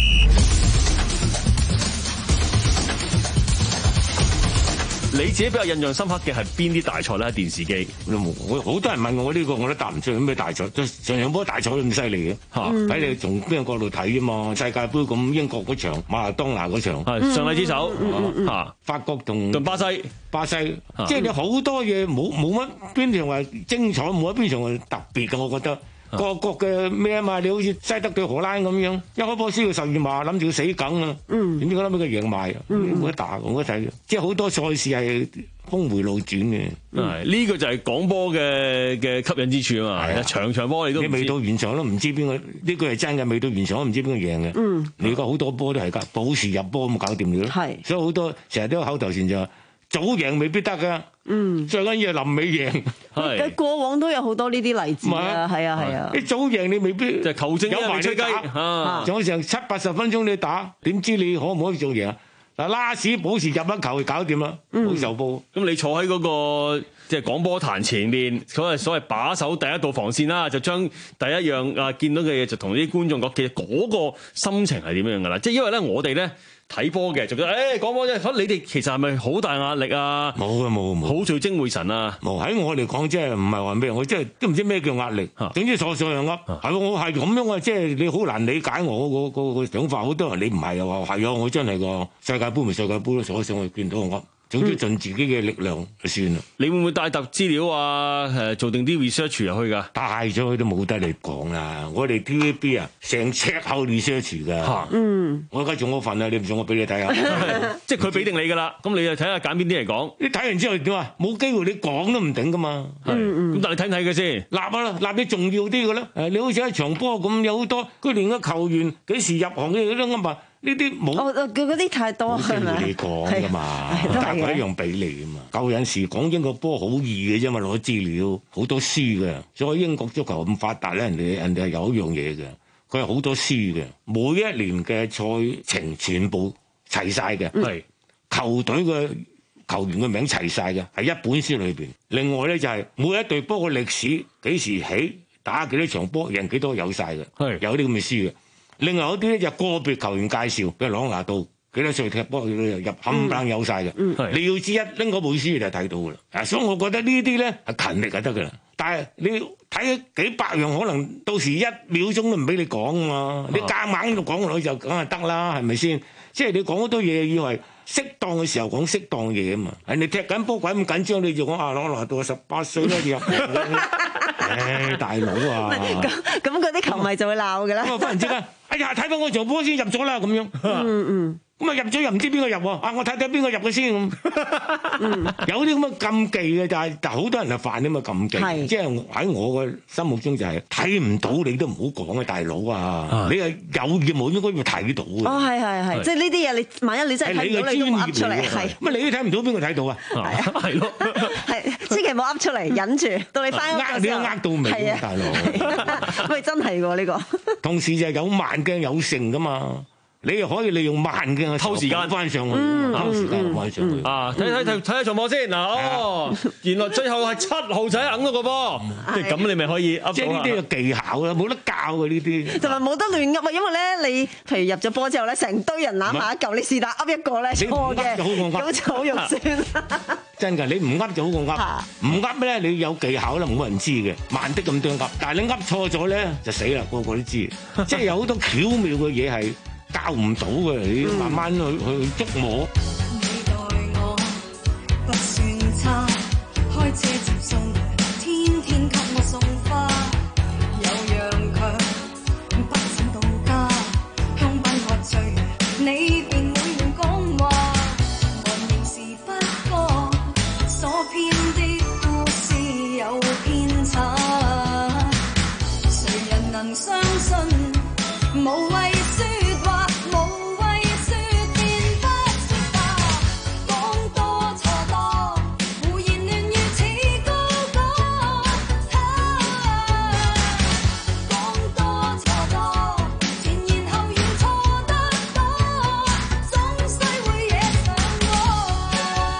你自己比較印象深刻嘅係邊啲大賽咧？電視機， 我好多人問我呢、呢個，我都答唔出咩大賽。上場波大賽都咁犀利嘅嚇，睇、嗯、你從邊個角度睇啊嘛。世界盃咁，英國嗰場、馬拉當拿嗰場， 係上帝之手嚇、嗯嗯啊， 法國同同巴西， 巴西，啊、即係你好多嘢冇冇乜邊場話精彩，冇乜邊場係特別嘅，我覺得。各國嘅咩啊嘛，你好似西德對荷蘭咁樣，一開波輸到十二碼，諗住要死梗啦，點知佢諗起佢贏埋，冇得打，冇得睇。即係好多賽事係峰迴路轉嘅。 係呢個就係廣播嘅嘅吸引之處啊嘛。場場波你都你未到完場都唔知邊個，呢個係真嘅，未到完場都唔知邊個贏嘅。嗯，你而家好多波都係㗎，保時入波咁搞掂咗。係，所以好多成日都有口頭禪就話早贏未必得㗎。嗯，最緊要係臨尾贏。 係過往都有好多呢啲例子啊，係啊係啊。 你早贏你未必就求證有埋吹雞啊！仲有成七八十分鐘你打，點知你可唔可以做贏啊？嗱，拉屎保時入一球就搞掂啦，冇受波。 咁你坐喺嗰個即係廣播壇前面，所謂所謂把守第一道防線啦，就將第一樣啊見到嘅嘢就同啲觀眾講，其實嗰個心情係點樣㗎啦？即係因為咧，我哋咧。睇波嘅就覺得誒講波啫，咁你哋其實係咪好大壓力啊？ 冇啊冇冇， 好聚精會神啊！ 冇喺我嚟講，即係唔係話咩？我即係都唔知咩叫壓力。總之所上又噏，係我係咁樣啊！即係你好難理解我個個個想法。好多人你唔係又話係啊！我真係個世界盃咪世界盃咯，所上去見到我噏。總之盡自己嘅力量就算啦。 你會唔會帶沓資料啊？誒，做定啲 research 入去㗎？ 帶咗去都冇得你講啦！我哋 T V B 啊，成尺厚 research 㗎。嗯，我而家做我份啊，你唔信我俾你睇下。 即係佢俾定你㗎啦。咁你就睇下揀邊啲嚟講。 你睇完之後點啊？冇機會你講都唔定㗎嘛。 嗯嗯。咁但係你睇唔睇嘅先？ 立啊，立啲重要啲嘅啦。誒，你好似一場波咁，有好多佢連個球員幾時入行嘅都咁啊。呢啲冇， 佢嗰啲太多係咪？ 你講㗎嘛，但係一樣俾你㗎嘛。舊陣時講英國波好易嘅啫嘛，攞資料好多書嘅。所以英國足球咁發達咧，人哋人哋係有一樣嘢嘅，佢係好多書嘅。每一年嘅賽程全部齊晒嘅，係、嗯、球隊嘅球員嘅名齊晒嘅，係一本書裏邊。另外咧就係、是、每一隊波嘅歷史幾時起，打幾多場波，贏幾多有晒嘅，係有啲咁嘅書嘅。另外有啲咧就個別球員介紹，譬如朗拿度幾多歲踢波，入冚唪唥有晒嘅。嗯嗯、你要知一拎嗰本書就睇到噶啦。啊，所以我覺得呢啲咧係勤力就得噶啦。但係你睇幾百樣，可能到時一秒鐘都唔俾你講啊嘛。你夾硬就講落去就梗係得啦，係咪先？即係你講好多嘢，以為適當嘅時候講適當嘢啊嘛。人哋踢緊波鬼咁緊張，你就講啊朗拿度十八歲啦入。唉，大佬啊！ 咁咁嗰啲球迷就會鬧㗎啦。 咁啊，忽然之間，哎呀，睇翻我場波先入咗啦，咁樣。嗯嗯。咁啊入咗又唔知邊個入喎？啊，我睇睇邊個入嘅先咁。嗯。有啲咁嘅禁忌嘅，就係，但係好多人係犯啲咁嘅禁忌。即係喺我嘅心目中就係睇唔到你都唔好講啊，大佬啊！你係有業務應該要睇到嘅。 哦，係係係，即係呢啲嘢，你萬一你真係睇唔到，你都唔噏出嚟。係。 乜你都睇唔到邊個睇到啊？係啊， 係咯。 係，千祈唔好噏出嚟，忍住，到你翻屋呃你都呃到尾啊，大佬。 喂，真係喎呢個。 同時就係有慢鏡有剩噶嘛。 你又可以利用慢嘅偷時間翻上去， 嗯偷時間翻上去。 啊！睇睇睇睇下場波先嗱，哦，原來最後係七號仔揞到個波，即係咁你咪可以噏到啦。 即係呢啲嘅技巧啦，冇得教嘅呢啲。 同埋冇得亂噏啊，因為咧你譬如入咗波之後咧，成堆人攬埋一嚿，你是但噏一個咧錯嘅，咁就好肉酸。 真㗎，你唔噏就好過噏，唔噏咧你有技巧啦，冇人知嘅，慢的咁多噏。但係你噏錯咗咧就死啦，個個都知。即係有好多巧妙嘅嘢係教唔到嘅，你慢慢去去捉摸。 你待我不算差，開車接送，天天給我送花，有樣強，不想到家，香檳喝醉，你便每樣講話，還仍是不覺，所編的故事有偏差，誰人能相信？無謂説話，無謂説便不説話，講多錯多，胡言亂語似高歌。講多錯多，前言後語錯得多，總須會惹上我。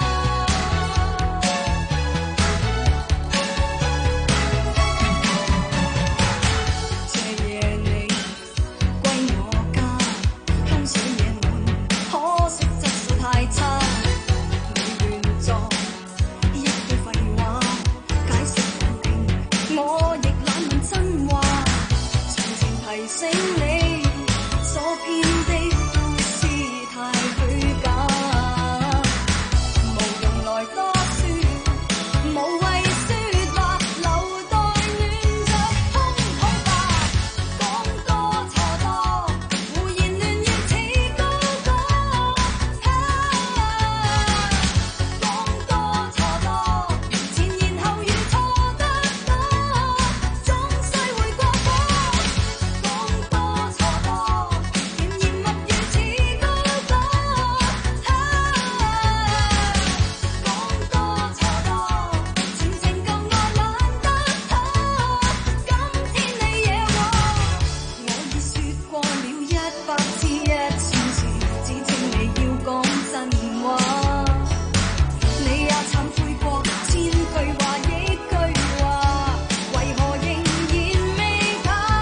這夜你歸我家，香水野滿，可惜質素太差。你亂作一堆廢話，解釋否定，我亦懶問真話。長情提醒你，所編的故事太虛假，無用來多説，無謂説話，留待暖着空肚吧。講多錯多，胡言亂語似高歌。講多錯多，前言後語錯得多，總須會過火。講多錯多，甜言蜜語似高歌。講多錯多，前情舊愛懶得拖，今天你惹我。我已説過了一百次一千次，只稱你要講真話。你也懺悔過千句話億句話，為何仍然未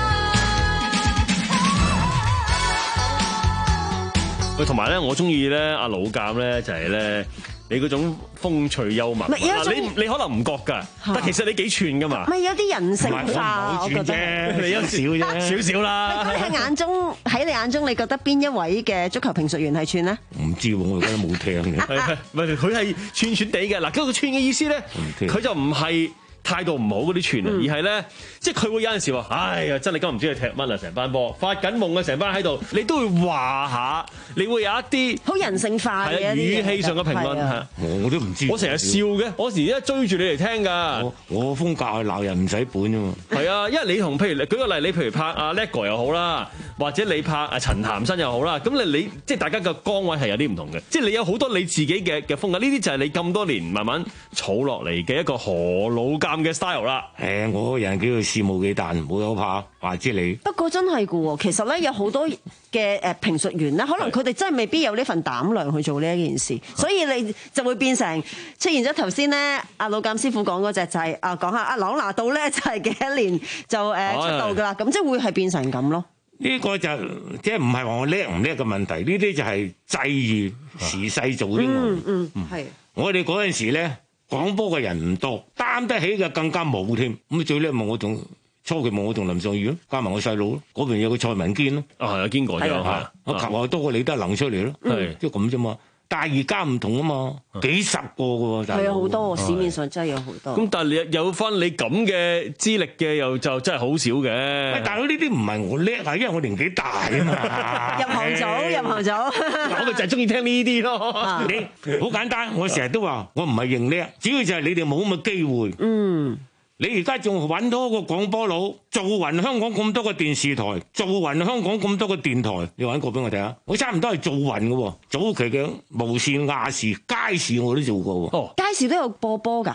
喂，同埋咧，我中意咧阿老鑑咧，就係咧你嗰種風趣幽默。 唔係有一種嗱，你你可能唔覺㗎，但其實你幾串㗎嘛。 咪有啲人性化，我覺得你一少啫，少少啦。 喺你眼中，喺你眼中，你覺得邊一位嘅足球評述員係串呢？ 唔知喎，我而家都冇聽嘅。 係係，唔係佢係串串地嘅。嗱，嗰個串嘅意思咧，佢就唔係態度唔好嗰啲串啊，而係咧，即係佢會有陣時話：哎呀，真係今日唔知佢踢乜啊！成班波發緊夢啊，成班喺度，你都會話下，你會有一啲好人性化嘅語氣上嘅評論嚇。 我都唔知。 我成日笑嘅，我時一追住你嚟聽㗎。 我我風格係鬧人唔使本啫嘛。 係啊，因為你同譬如舉個例，你譬如拍阿叻哥又好啦，或者你拍阿陳譚新又好啦，咁你你即係大家嘅崗位係有啲唔同嘅，即係你有好多你自己嘅嘅風格，呢啲就係你咁多年慢慢儲落嚟嘅一個何老鑑嘅 style 啦。 誒，我個人叫做肆無忌憚，冇有怕話知你。 不過真係嘅喎，其實咧有好多嘅誒評述員咧，可能佢哋真係未必有呢份膽量去做呢一件事，所以你就會變成出現咗頭先咧阿老鑑師傅講嗰隻就係啊講下阿朗拿度咧就係幾多年就誒出道㗎啦，咁即係會係變成咁咯。 呢個就即係唔係話我叻唔叻嘅問題，呢啲就係際遇時勢做啲我。 嗯嗯，係。 我哋嗰陣時咧廣播嘅人唔多，擔得起嘅更加冇添。咁最叻咪我仲初期咪我同林尚義咯，加埋我細佬咯，嗰邊有個蔡文堅咯。 啊，有堅哥啫嚇， 我求下多過你都係能出嚟咯， 係即係咁啫嘛。但係而家唔同啊嘛，幾十個嘅喎， 係啊好多，市面上真係有好多。 咁但係你有翻你咁嘅資歷嘅，又就真係好少嘅。 喂，大佬呢啲唔係我叻啊，因為我年紀大啊嘛。 入行早，入行早。 我咪就係中意聽呢啲咯。你好簡單，我成日都話我唔係認叻，主要就係你哋冇咁嘅機會。 嗯。 你而家仲揾到個廣播佬，做勻香港咁多個電視台，做勻香港咁多個電台，你揾個俾我睇下。我差唔多係做勻嘅喎，早期嘅無線、亞視、街市我都做過喎。 哦，街市都有播波㗎。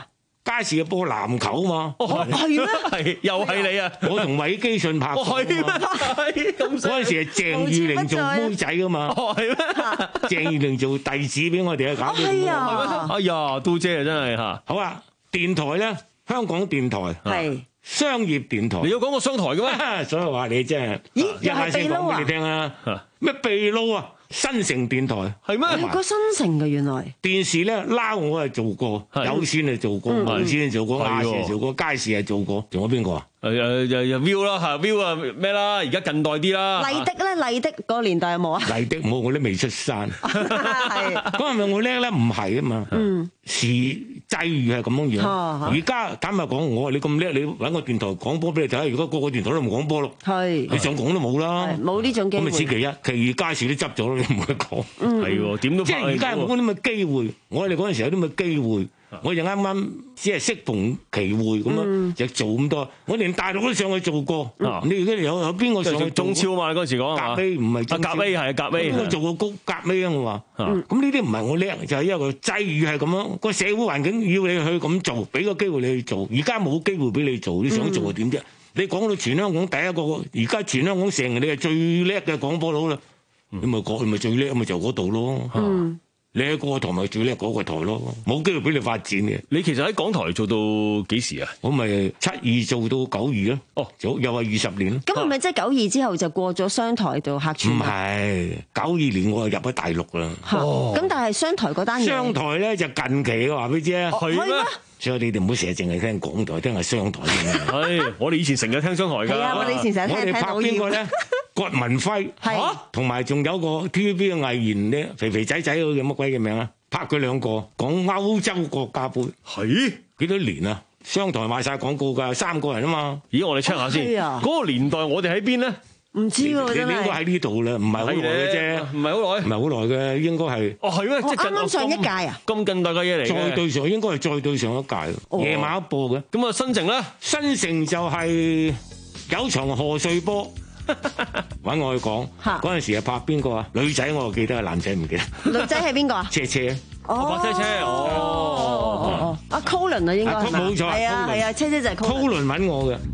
佳視嘅播籃球嘛。 哦，係咩？係又係你啊！ 我同韋基順拍過。係咩？嗰陣時係鄭裕玲做妹仔噶嘛。 哦，係咩？ 鄭裕玲做弟子俾我哋啊，搞掂。 係啊！ 哎呀，都姐啊，真係嚇。 好啊，電台咧，香港電台係商業電台。 你有講過商台嘅咩？ 所以話你真係咦， 一下先講俾你聽啊！咩秘撈啊？新城電台係咩？ 係個新城嘅原來電視咧，撈我係做過，有線係做過，無線係做過，亞視係做過，佳視係做過，仲有邊個啊？ 誒誒誒 View 啦嚇 View 啊咩啦？而家近代啲啦。 麗的咧，麗的嗰個年代有冇啊？ 麗的冇，我都未出山。 係咁係咪我叻咧？唔係啊嘛。嗯。時際遇係咁樣樣。而家坦白講，我話你咁叻，你揾個電台講波俾你睇。如果個個電台都唔講波咯，係你想講都冇啦。 冇呢種機會。 咁咪此其一，其二佳視都執咗啦，你唔會講。 嗯。 係喎，點都即係而家冇啲咁嘅機會。我哋嗰陣時有啲咁嘅機會。我就啱啱只係適逢其會咁樣，就做咁多。我連大陸都上去做過。你而家有有邊個上去中超嘛？嗰陣時講啊， 甲 A 唔係中超， 甲 A 係甲 A。 邊個做過高甲 A 啊？我話，咁呢啲唔係我叻，就係因為個際遇係咁樣，個社會環境要你去咁做，俾個機會你去做。而家冇機會俾你做，你想做係點啫？你講到全香港第一個，而家全香港成日你係最叻嘅廣播佬啦，你咪講，你咪最叻，咪就嗰度咯。你喺嗰個台咪最叻嗰個台咯，冇機會俾你發展嘅。 你其實喺港台做到幾時啊？ 我咪七二做到九二咯。哦，做又係二十年咯。 咁係咪即係九二之後就過咗商台度客串？ 唔係，九二年我就入咗大陸啦。 哦，咁但係商台嗰單嘢， 商台咧就近期嘅話俾你知啊。 係咩？ 所以你哋唔好成日淨係聽港台，聽下商台先。 係，我哋以前成日聽商台㗎。 係啊，我哋以前成日聽聽到。 我哋拍邊個咧？郭文輝， 係， 同埋仲有個 T V B 嘅藝員咧，肥肥仔仔嗰個叫乜鬼嘅名啊？拍佢兩個講歐洲國家杯， 係幾多年啊？商台賣晒廣告㗎，三個人啊嘛。 咦，我哋 check 下先。嗰個年代我哋喺邊咧？ 唔知喎，真係。 你應該喺呢度啦，唔係好耐嘅啫， 唔係好耐， 唔係好耐嘅，應該係。 哦，係咩？即係啱啱上一屆啊？ 咁近代嘅嘢嚟嘅。 再對上應該係再對上一屆，夜晚一播嘅。 咁啊，新城咧？ 新城就係有場賀歲波。揾我去講，嗰陣時係拍邊個啊？女仔我記得，男仔唔記得。 女仔係邊個啊？ 車車。 哦，車車，哦哦哦，阿 Colin 啊，應該係嘛？ 冇錯， 係啊係啊，車車就係 Colin 揾我嘅。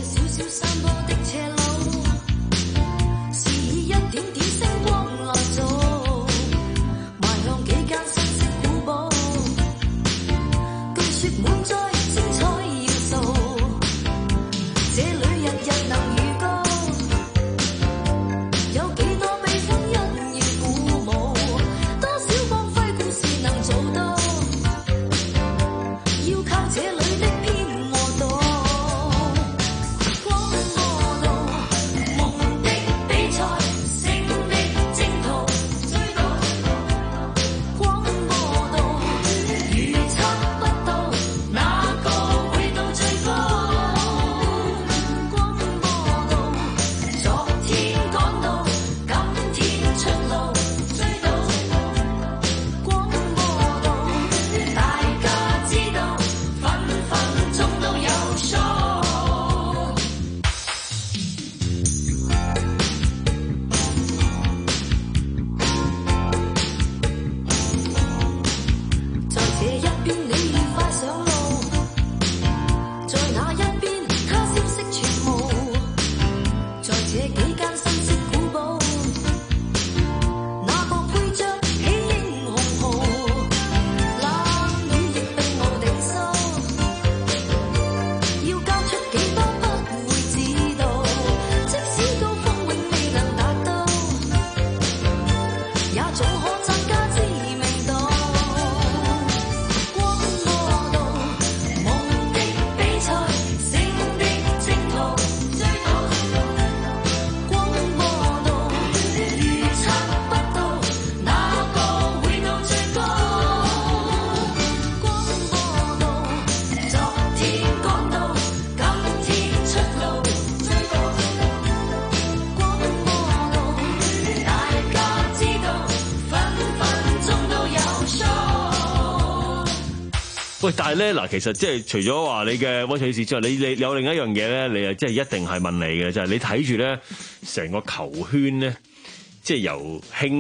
喂，但係咧嗱，其實即係除咗話你嘅威水史之外，你你有另一樣嘢咧，你啊即係一定係問你嘅，就係、是、你睇住咧成個球圈咧，即係由興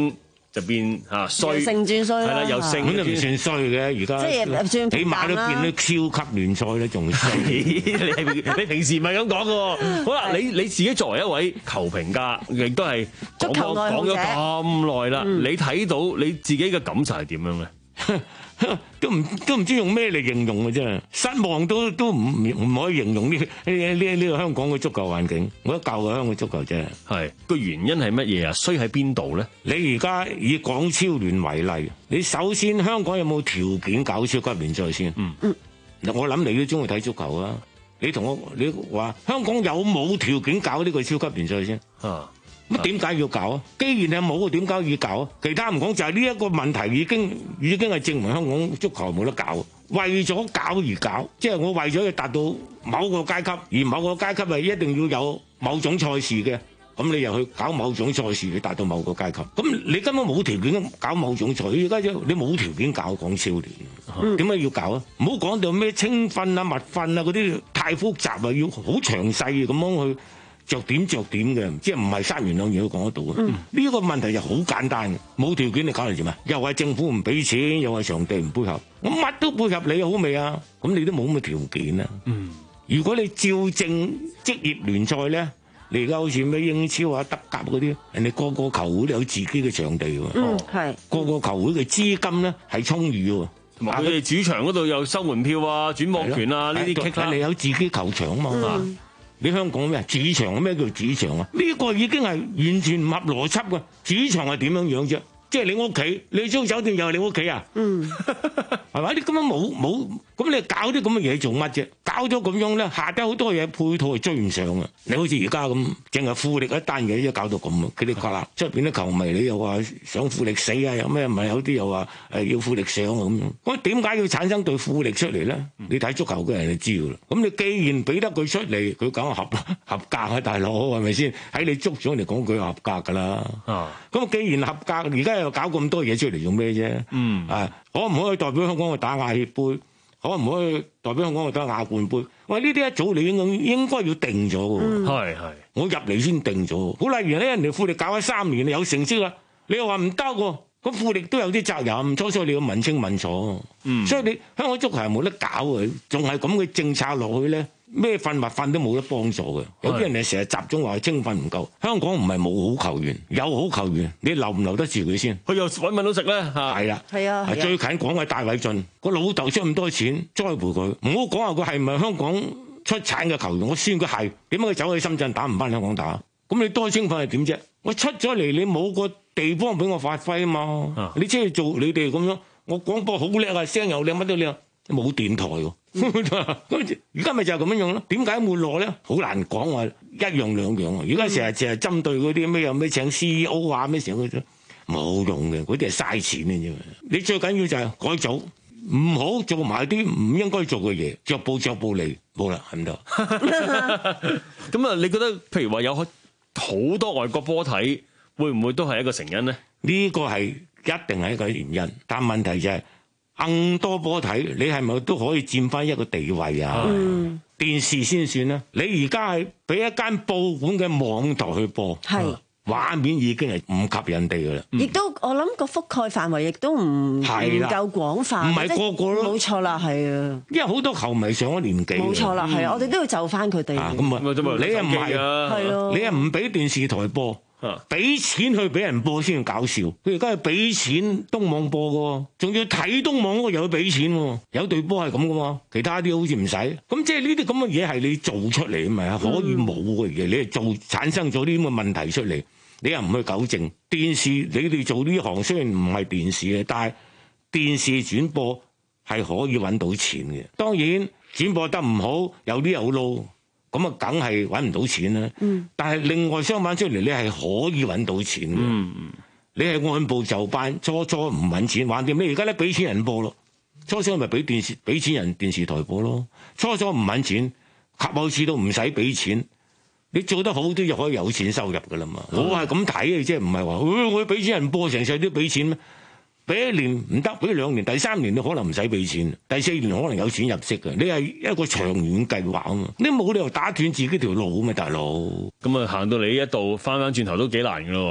就變嚇衰， 由盛轉衰啦， 係啦，由盛咁就唔算衰嘅，而家即係算起碼都變咗超級聯賽咧，仲衰。 你你平時唔係咁講嘅喎。好啦，你你自己作為一位球評家，亦都係講講咗咁耐啦，你睇到你自己嘅感受係點樣咧？ 都唔都唔知用咩嚟形容嘅啫，失望都都唔唔可以形容呢呢呢呢個香港嘅足球環境。我都教過香港足球啫， 係個原因係乜嘢啊？衰喺邊度咧？ 你而家以港超聯為例，你首先香港有冇條件搞超級聯賽先？嗯嗯，我諗你都中意睇足球啊！你同我你話香港有冇條件搞呢個超級聯賽先？啊！乜點解要搞啊？既然係冇，點解要搞啊？其他唔講，就係呢一個問題已經已經係證明香港足球冇得搞。為咗搞而搞，即係我為咗要達到某個階級，而某個階級係一定要有某種賽事嘅，咁你又去搞某種賽事，你達到某個階級。咁你根本冇條件搞某種賽，而家你冇條件搞港超聯，點解要搞啊？唔好講到咩青訓啊、密訓啊嗰啲太複雜啊，要好詳細咁樣去。着點着點嘅，即係唔係三言兩語都講得到嘅。呢、嗯、個問題就好簡單嘅，冇條件你搞嚟做咩？又話政府唔俾錢，又話場地唔配合，我乜都配合你好未啊？咁你都冇咁嘅條件啊。嗯，如果你照正職業聯賽咧，你而家好似咩英超啊、德甲嗰啲，人哋個個球會都有自己嘅場地喎。嗯，係個個球會嘅資金咧係充裕喎。 同埋佢哋主場嗰度有收門票啊、轉播權啊呢啲， 但你有自己球場啊嘛。嗯你香港咩主場？咩叫主場啊？呢、這個已經係完全唔合邏輯嘅。主場係點樣樣啫？即係你屋企，你租酒店又係你屋企啊？嗯，係咪？你根本冇冇，咁你搞啲咁嘅嘢做乜啫？搞咗咁樣咧，下低好多嘢配套係追唔上啊！你好似而家咁，淨係富力一單嘢都搞到咁啊！佢哋呱啦出邊啲球迷，你又話想富力死啊？有咩唔係有啲又話誒要富力上啊咁樣？咁點解要產生對富力出嚟咧？你睇足球嘅人就知㗎啦。咁你既然俾得佢出嚟，佢梗係合合格啊，大佬係咪先？喺你足總嚟講，佢合格㗎啦。啊，咁既然合格，而家又搞咁多嘢出嚟做咩啫？嗯，啊，可唔可以代表香港去打亞協杯？可唔可以代表香港去打亞冠杯？喂，呢啲一早你應該應該要定咗㗎。係係、嗯，我入嚟先定咗。好例如咧，人哋富力搞咗三年，有成績啦，你又話唔得喎？咁富力都有啲責任，初初你要問清問楚。嗯，所以你香港足球係冇得搞嘅，仲係咁嘅政策落去咧。咩訓物訓都冇得幫助嘅，有啲人哋成日集中話青訓唔夠。香港唔係冇好球員，有好球員，你留唔留得住佢先？佢又揾唔揾到食咧？係啦，係啊，最近講嘅戴偉浚個老豆出咁多錢栽培佢，唔好講話佢係唔係香港出產嘅球員，我算佢係。點解佢走去深圳打唔翻香港打？咁你多青訓係點啫？我出咗嚟，你冇個地方俾我發揮啊嘛！啊你即係做你哋咁樣，我廣播好叻啊，聲又靚，乜都靚，冇電台喎。而家咪就係咁樣樣咯。點解沒落咧？好難講話一樣兩樣。而家成日成日針對嗰啲咩有咩請 C E O 啊咩成嗰啲冇用嘅，嗰啲係嘥錢嘅啫。你最緊要就係改組，唔好做埋啲唔應該做嘅嘢，逐步逐步嚟，冇啦，係唔得。 咁啊，你覺得譬如話有好多外國波睇，會唔會都係一個成因咧？ 呢個係一定係一個原因，但問題就係、是。更多波睇，你係咪都可以佔翻一個地位啊？嗯、電視先算啦。你而家係俾一間報館嘅網台去播，係畫面已經係唔及人哋㗎啦。亦、嗯、都我諗個覆蓋範圍亦都唔唔夠廣泛，唔係個個咯。冇錯啦，係啊。因為好多球迷上咗年紀，冇錯啦，係啊。我哋都要就翻佢哋。咁啊，你又唔係啊？係咯，你又唔俾電視台播。俾錢去俾人播先搞笑，佢而家係俾錢東網播嘅，仲要睇東網嗰個又要俾錢，有隊波係咁嘅嘛，其他啲好似唔使。咁即係呢啲咁嘅嘢係你做出嚟啊嘛，可以冇嘅嘢，你係做產生咗啲咁嘅問題出嚟，你又唔去糾正。電視你哋做呢行雖然唔係電視嘅，但係電視轉播係可以揾到錢嘅。當然轉播得唔好，有啲有路。咁啊，梗係揾唔到錢啦。嗯、但係另外相反出嚟，你係可以揾到錢嘅。嗯、你係按部就班，初初唔揾錢，橫掂你而家咧俾錢人播咯。初初咪俾電視俾錢人電視台播咯。初初唔揾錢，及後次都唔使俾錢。你做得好啲就可以有錢收入噶啦嘛。嗯、我係咁睇嘅，即係唔係話我要俾錢人播成世都俾錢咩？俾一年唔得，俾兩年，第三年你可能唔使俾錢，第四年可能有錢入息嘅。你係一個長遠計劃啊嘛，你冇理由打斷自己條路啊嘛，大佬。 咁啊，行到你呢一度翻翻轉頭都幾難噶咯。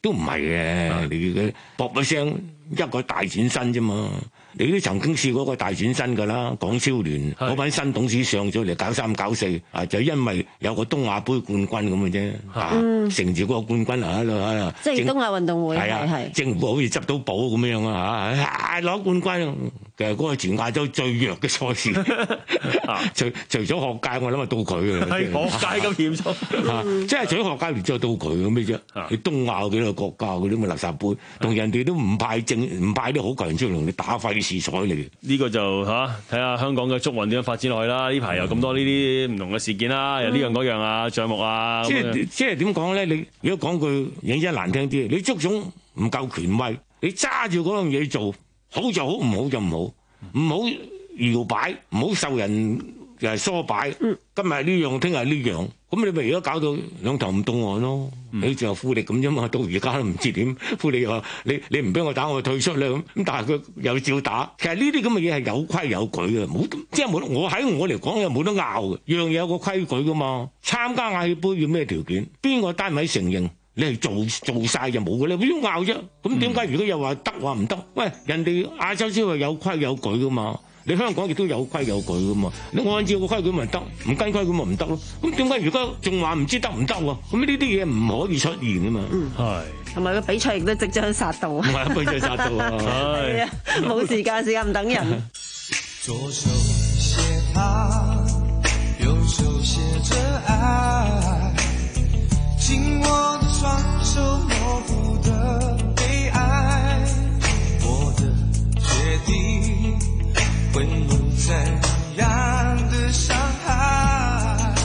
都唔係嘅，你嘅卜一聲一個大轉身啫嘛。你都曾經試過一個大轉身㗎啦，港超聯嗰班新董事上咗嚟搞三搞四，啊就因為有個東亞杯冠軍咁嘅啫，啊乘住嗰個冠軍啊喺度啊， 即係東亞運動會係啊，政府好似執到寶咁樣啊嚇，攞冠軍，其實嗰個全亞洲最弱嘅賽事，除除咗學界，我諗係到佢啊， 係學界咁嚴重， 即係除咗學界，連之後到佢咁咩啫？你東亞有幾多個國家嗰啲咁嘅垃圾杯，同人哋都唔派正唔派啲好球員出嚟同你打廢試彩嚟。 呢個就嚇睇下香港嘅足運點樣發展落去啦。呢排有咁多呢啲唔同嘅事件啦，又呢樣嗰樣啊，帳目啊。 即係即係點講咧？你如果講句認真難聽啲，你足總唔夠權威，你揸住嗰樣嘢做，好就好，唔好就唔好，唔好搖擺，唔好受人誒唆擺。今日呢樣，聽日呢樣，咁你咪而家搞到兩頭唔到岸咯。你就富力咁啫嘛，到而家都唔知點。富力話你你唔俾我打，我退出咧咁。咁但係佢又照打。其實呢啲咁嘅嘢係有規有矩嘅，冇即係冇。我喺我嚟講又冇得拗嘅，樣嘢有個規矩噶嘛。參加亞協杯要咩條件？邊個單位承認？你係做做曬就冇嘅咧，點拗啫？咁點解如果又話得話唔得？喂，人哋亞洲先係有規有矩噶嘛。你香港亦都有規有矩噶嘛？你按照個規矩咪得，唔跟規矩咪唔得咯。咁點解如果仲話唔知得唔得喎？咁呢啲嘢唔可以出現噶嘛？ 嗯，係。同埋個比賽亦都即將殺到啊！ 唔係比賽殺到啊！ 係啊，冇時間，時間唔等人。 左手寫他，右手寫着愛，緊握的雙手模糊的悲哀，我的決定會有怎樣的傷害？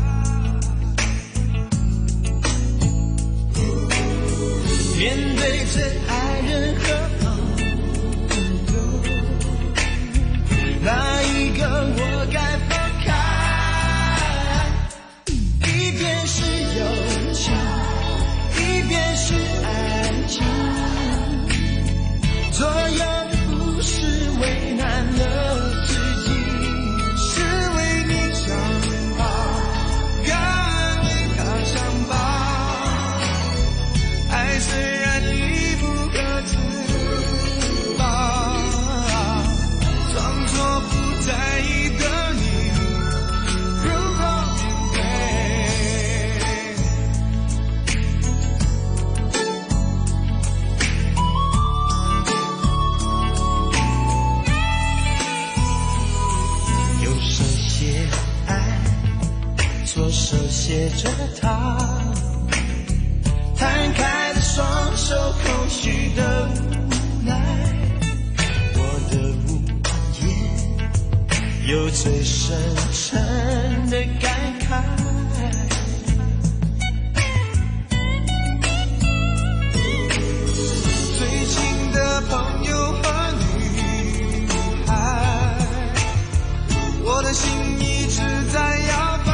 面對真愛人和朋友，哪一個我該放開？一邊是友情，一邊是愛情，左右的不是為難了自己，是為你想吧，敢為他想吧。愛雖然已不可自拔，裝作不在意的你，如何面對？右手寫愛，左手寫着他，攤開的雙手，空虛的無奈，我的無言有最深沉的感慨。最親的朋友和女孩，我的心一直在搖擺。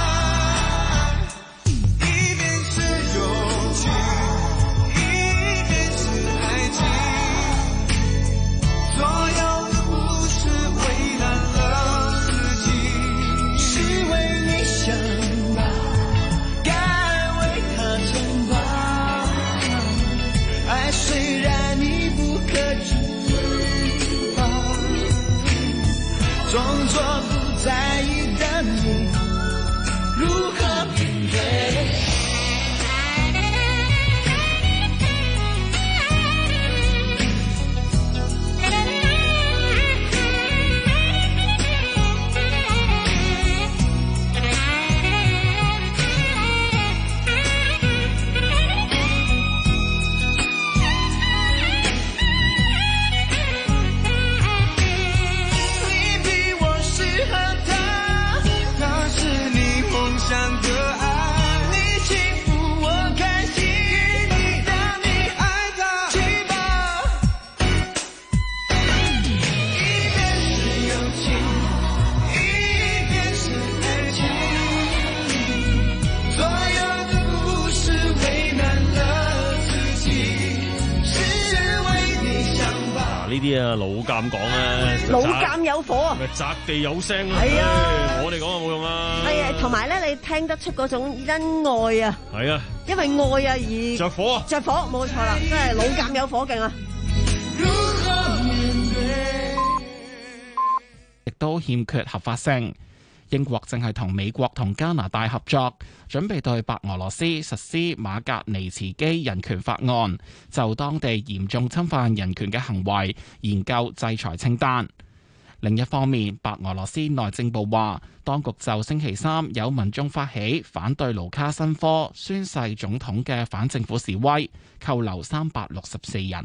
装作不在意的你，如何面對？想的啲啊老監講啊， 老監有火啊， 咪擲地有聲咯。 係啊， 我哋講啊冇用啊。 係啊，同埋咧，你聽得出嗰種恩愛啊。 係啊， 因為愛啊而着火啊， 着火冇錯啦，真係老監有火勁啊。 亦都欠缺合法性。英國正係同美國同加拿大合作，準備對白俄羅斯實施馬格尼茨基人權法案，就當地嚴重侵犯人權嘅行為研究制裁清單。另一方面，白俄羅斯內政部話，當局就星期三有民眾發起反對盧卡申科宣誓總統嘅反政府示威，扣留三百六十四人。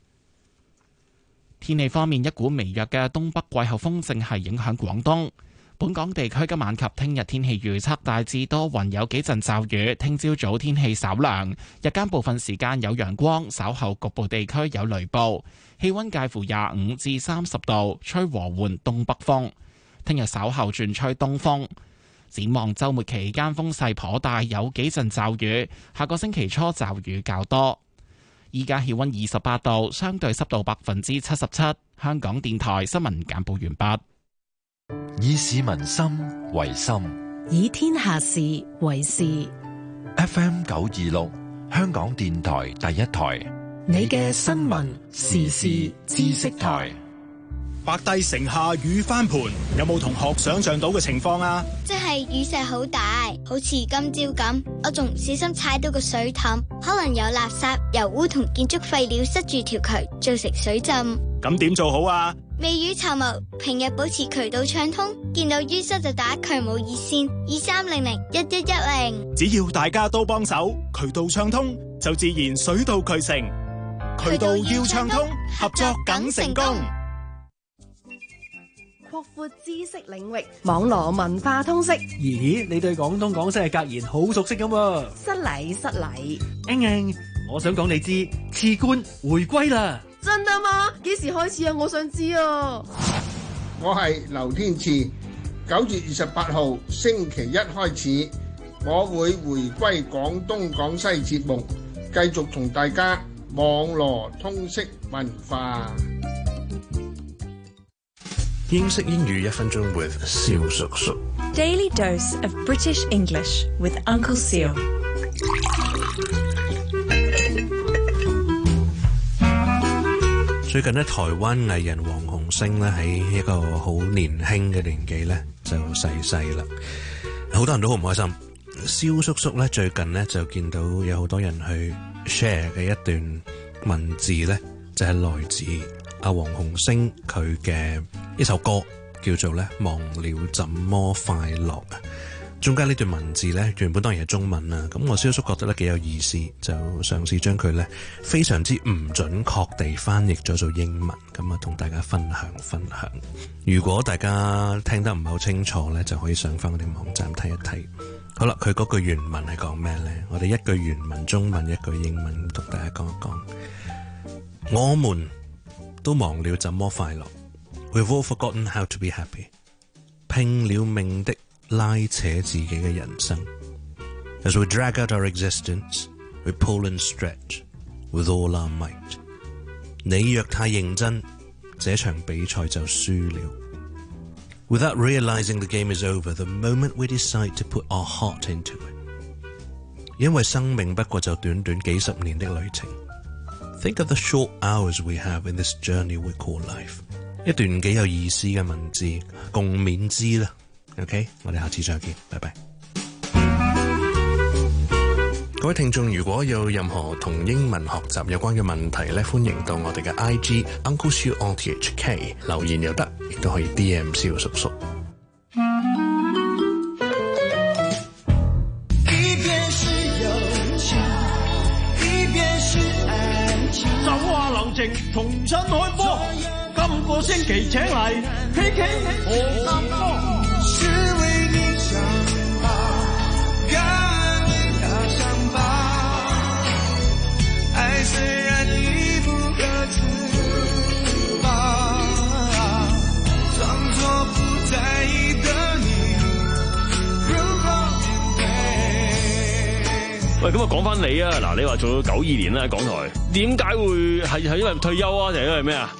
天氣方面，一股微弱嘅東北季候風正係影響廣東。本港地區今晚及聽日天氣預測大致多雲，有幾陣驟雨。聽朝早天氣稍涼，日間部分時間有陽光，稍後局部地區有雷暴。氣溫介乎廿五至三十度，吹和緩東北風。聽日稍後轉吹東風。展望週末期間風勢頗大，有幾陣驟雨。下個星期初驟雨較多。依家氣溫二十八度，相對濕度百分之七十七。香港電台新聞簡報完畢。 以市民心為心， 以天下事為事。 F M 九二六，香港電台第一台， 你嘅新聞時事知識台。 白帝城下雨翻盤，有冇同學想象到嘅情況啊？ 即係雨勢好大，好似今朝咁，我仲唔小心踩到個水凼，可能有垃圾、油污同建築廢料塞住條渠，造成水浸。 咁點做好啊？ 未雨綢繆，平日保持渠道暢通，見到淤塞就打渠務熱線二三零零一一一零。 只要大家都幫手，渠道暢通就自然水到渠成。渠道要暢通，合作梗成功。 擴闊知識領域，網羅文化通識。 咦，你對廣東廣西嘅格言好熟悉咁喎？ 失禮失禮。 英英，我想講你知，賜官回歸啦！ 真的嗎？幾時開始啊？我想知啊。 我係劉天賜，九月二十八號星期一開始，我會回歸廣東廣西節目，繼續同大家網羅通識文化。 英式英語一分鐘 with 蕭叔叔。 Daily dose of British English with Uncle Seal。 最近呢，台灣藝人黃鴻升呢喺一個好年輕嘅年紀呢就逝世啦，好多人都好唔開心。蕭叔叔呢最近呢就見到有好多人去 share 嘅一段文字呢，就係來自阿黃鴻升佢嘅一首歌，叫做咧忘了怎麼快樂啊。中間呢段文字咧原本當然係中文啦，咁我蕭叔覺得咧幾有意思，就嘗試將佢咧非常之唔準確地翻譯咗做英文，咁啊同大家分享分享。如果大家聽得唔係好清楚咧，就可以上翻我哋網站睇一睇。好啦，佢嗰句原文係講咩咧？我哋一句原文中文，一句英文同大家講一講。我們都忘了怎麼快樂。We've all forgotten how to be happy。拼了命的拉扯自己嘅人生。As we drag out our existence, we pull and stretch with all our might。你若太認真，這場比賽就輸了。Without realizing the game is over, the moment we decide to put our heart into it。因為生命不過就短短幾十年的旅程。Think of the short hours we have in this journey we call life。一段幾有意思嘅文字，共勉之啦。OK， 我哋下次再見，拜拜。各位聽眾，如果有任何同英文學習有關嘅問題咧，歡迎到我哋嘅 I G Uncle Siu on T H K 留言又得，亦都可以 D M 蕭叔叔。 一邊是友情，一邊是愛情。走話流程，重新開波。今個星期請嚟 K K 何三哥。是為你想吧，敢為他想吧。愛雖然已不可自拔，裝作不在意的你，如何面對？喂，咁啊講翻你啊，嗱，你話做咗九二年啦，港台，點解會係係因為退休啊，定係因為咩啊？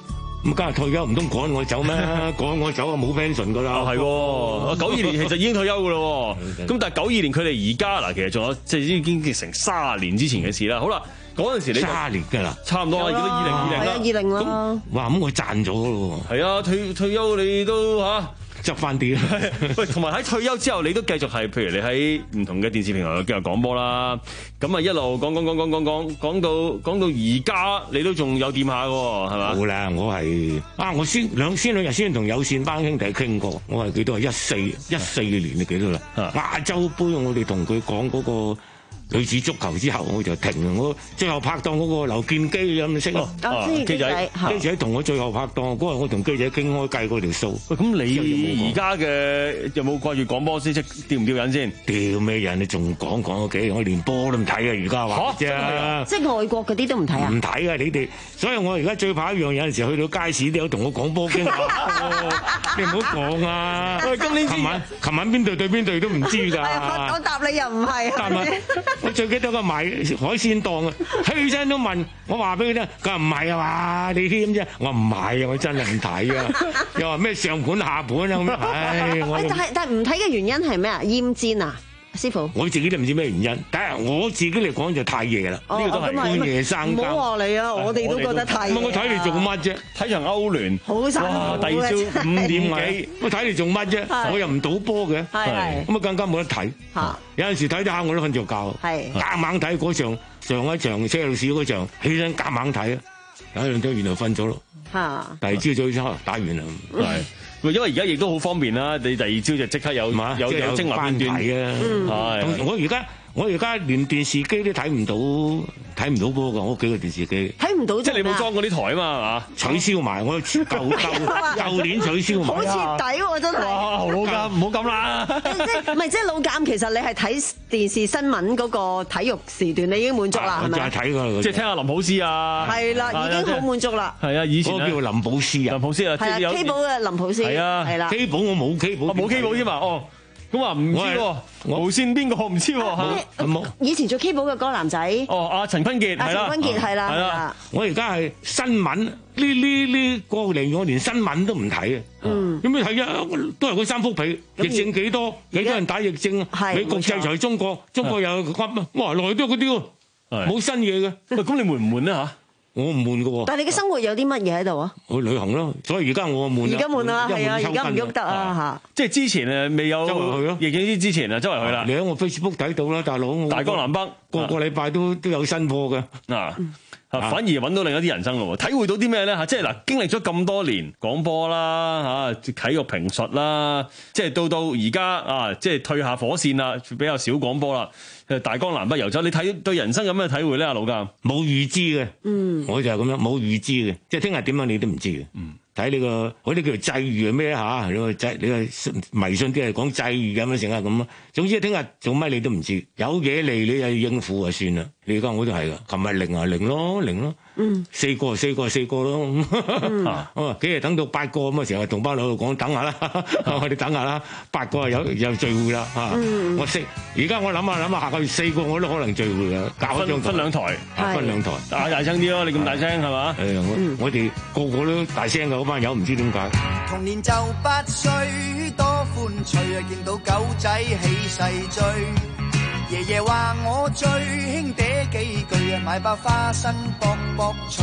咁梗係退休，唔通趕我走咩？趕我走啊冇 pension 噶啦。 係喎，九二年其實已經退休噶咯。咁但係九二年佢哋而家嗱，其實仲有即係已經成三十年之前嘅事啦。好啦，嗰陣時你三年㗎啦， 差唔多啊，見到二零二零啦， 二零啦。 哇，咁我賺咗咯喎。 係啊，退退休你都嚇。 執翻啲喂，同埋喺退休之後，你都繼續係，譬如你喺唔同嘅電視平台繼續廣播啦，咁啊一路講講講講講講講到講到而家，你都仲有掂下嘅喎，係嘛？ 好啦，我係啊，我先兩先兩日先同有線班兄弟傾過，我係幾多啊？一四一四年你幾多啦？亞洲杯我哋同佢講嗰個女子足球之後，我就停。我最後拍檔嗰個劉建基咁你識咯？基仔，基仔同我最後拍檔嗰日，我同基仔傾開計嗰條數。 喂，咁你而家嘅有冇掛住廣播先？即調唔調人先？ 調咩人？你仲講講幾？我連波都唔睇啊！而家話啫， 即係外國嗰啲都唔睇啊？ 唔睇啊！你哋，所以我而家最怕一樣，有陣時去到街市都有同我講波經。你唔好講啊！ 喂，今年琴晚琴晚邊隊對邊隊都唔知㗎。 我答你又唔係。 答咪？我最記得個賣海鮮檔啊，去親都問我話俾佢聽，佢話唔係啊嘛，你添啫。我話唔係啊，我真係唔睇啊。又話咩上盤下盤啊咁，唉，我但係但係唔睇嘅原因係咩啊？厭戰啊，師傅。 我自己都唔知咩原因，但係我自己嚟講就太夜啦。呢個都係半夜三更。 唔好話你啊，我哋都覺得太夜。 我睇你做乜啫？ 睇場歐聯， 好辛苦啊！ 第二朝五點幾， 我睇你做乜啫？我又唔賭波嘅，咁啊更加冇得睇。有陣時睇得下我都瞓着覺，夾硬睇嗰場上一場車路士嗰場，起身夾硬睇啊！有一兩張原來瞓咗咯，第二朝早先打完啦。 係，因為而家亦都好方便啦，你第二朝就即刻有有有精華片段睇啊！係，我而家。我而家連電視機都睇唔到，睇唔到波㗎。我屋企個電視機睇唔到， 即係你冇裝嗰啲台啊嘛，係嘛？ 取消埋，我舊舊舊年取消埋， 好徹底喎，真係。 哇，老監唔好咁啦。 即係唔係即係老監？其實你係睇電視新聞嗰個體育時段，你已經滿足啦，係咪？ 就係睇㗎， 即係聽下林普斯啊。 係啦，已經好滿足啦。 係啊，以前我叫林普斯啊， 林普斯啊， 係啊 K 寶嘅林普斯。 係啊， 係啦。 K 寶我冇 K 寶， 冇 K 寶添嘛？哦。咁啊唔知喎，無線邊個唔知喎？ 以前做 K 寶嘅嗰個男仔。 哦，阿陳坤傑係啦。 陳坤傑係啦，係啦。 我而家係新聞呢呢呢過嚟，我連新聞都唔睇啊。嗯。咁你睇啊？都係嗰三幅被，疫症幾多？幾多人打疫症啊？美國制裁中國，中國又噏，我話來都係嗰啲喎，冇新嘢嘅。 喂，咁你悶唔悶咧嚇？ 我唔悶㗎喎。 但係你嘅生活有啲乜嘢喺度啊？ 去旅行咯，所以而家我悶。 而家悶啊，係啊，而家唔喐得啊嚇。 即係之前誒未有周圍去咯，疫情之前啊，周圍去啦。 你喺我 Facebook 睇到啦，大佬。 大江南北個個禮拜都都有新貨嘅。 嗱，反而揾到另一啲人生咯喎，體會到啲咩咧嚇？即係嗱，經歷咗咁多年廣播啦嚇，體育評述啦，即係到到而家啊，即係退下火線啦，比較少廣播啦。大江南北遊走，你睇對人生有咩體會咧？阿老監冇預知嘅，嗯，我就係咁樣冇預知嘅，即係聽日點樣你都唔知嘅，嗯，睇你個嗰啲叫做際遇係咩嚇？你個際你個迷信啲係講際遇咁樣成啊咁啊，總之聽日做乜你都唔知，有嘢嚟你就應付就算啦。你而家我都係噶，琴日零啊零咯零咯，嗯，四個四個四個咯，嗯、啊幾日等到八個咁啊，成日同班佬講等下啦，我哋等下啦，八個有有聚會啦，啊，嗯、我識而家我諗下諗下，下個月四個我都可能聚會噶，搞一張分兩台， 分兩台， 大大聲啲咯，你咁大聲係嘛？ 誒，我我哋個個都大聲噶，嗰班友唔知點解。 童年就八歲，多歡趣啊！見到狗仔起勢追。爺爺話我最興嗲幾句啊，買包花生卜卜脆，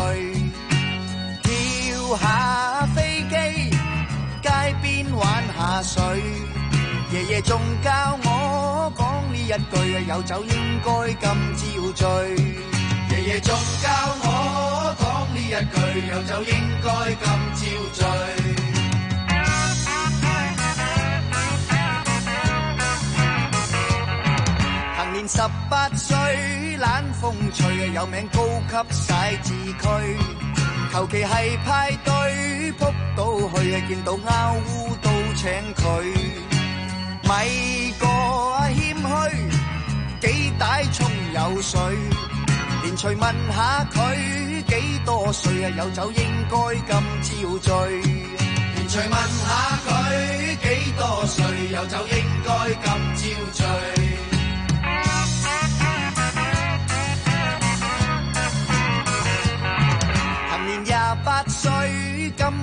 跳下飛機，街邊玩下水。爺爺仲教我講呢一句啊，有酒應該今朝醉。爺爺仲教我講呢一句，有酒應該今朝醉。年十八歲懶風趣，有名高級寫字區，求其係派對撲到去，見到拗烏都請佢，咪個謙虛，幾大葱有水，連隨問下佢幾多歲啊，有酒應該今朝醉，連隨問下佢幾多歲，有酒應該今朝醉。廿八歲金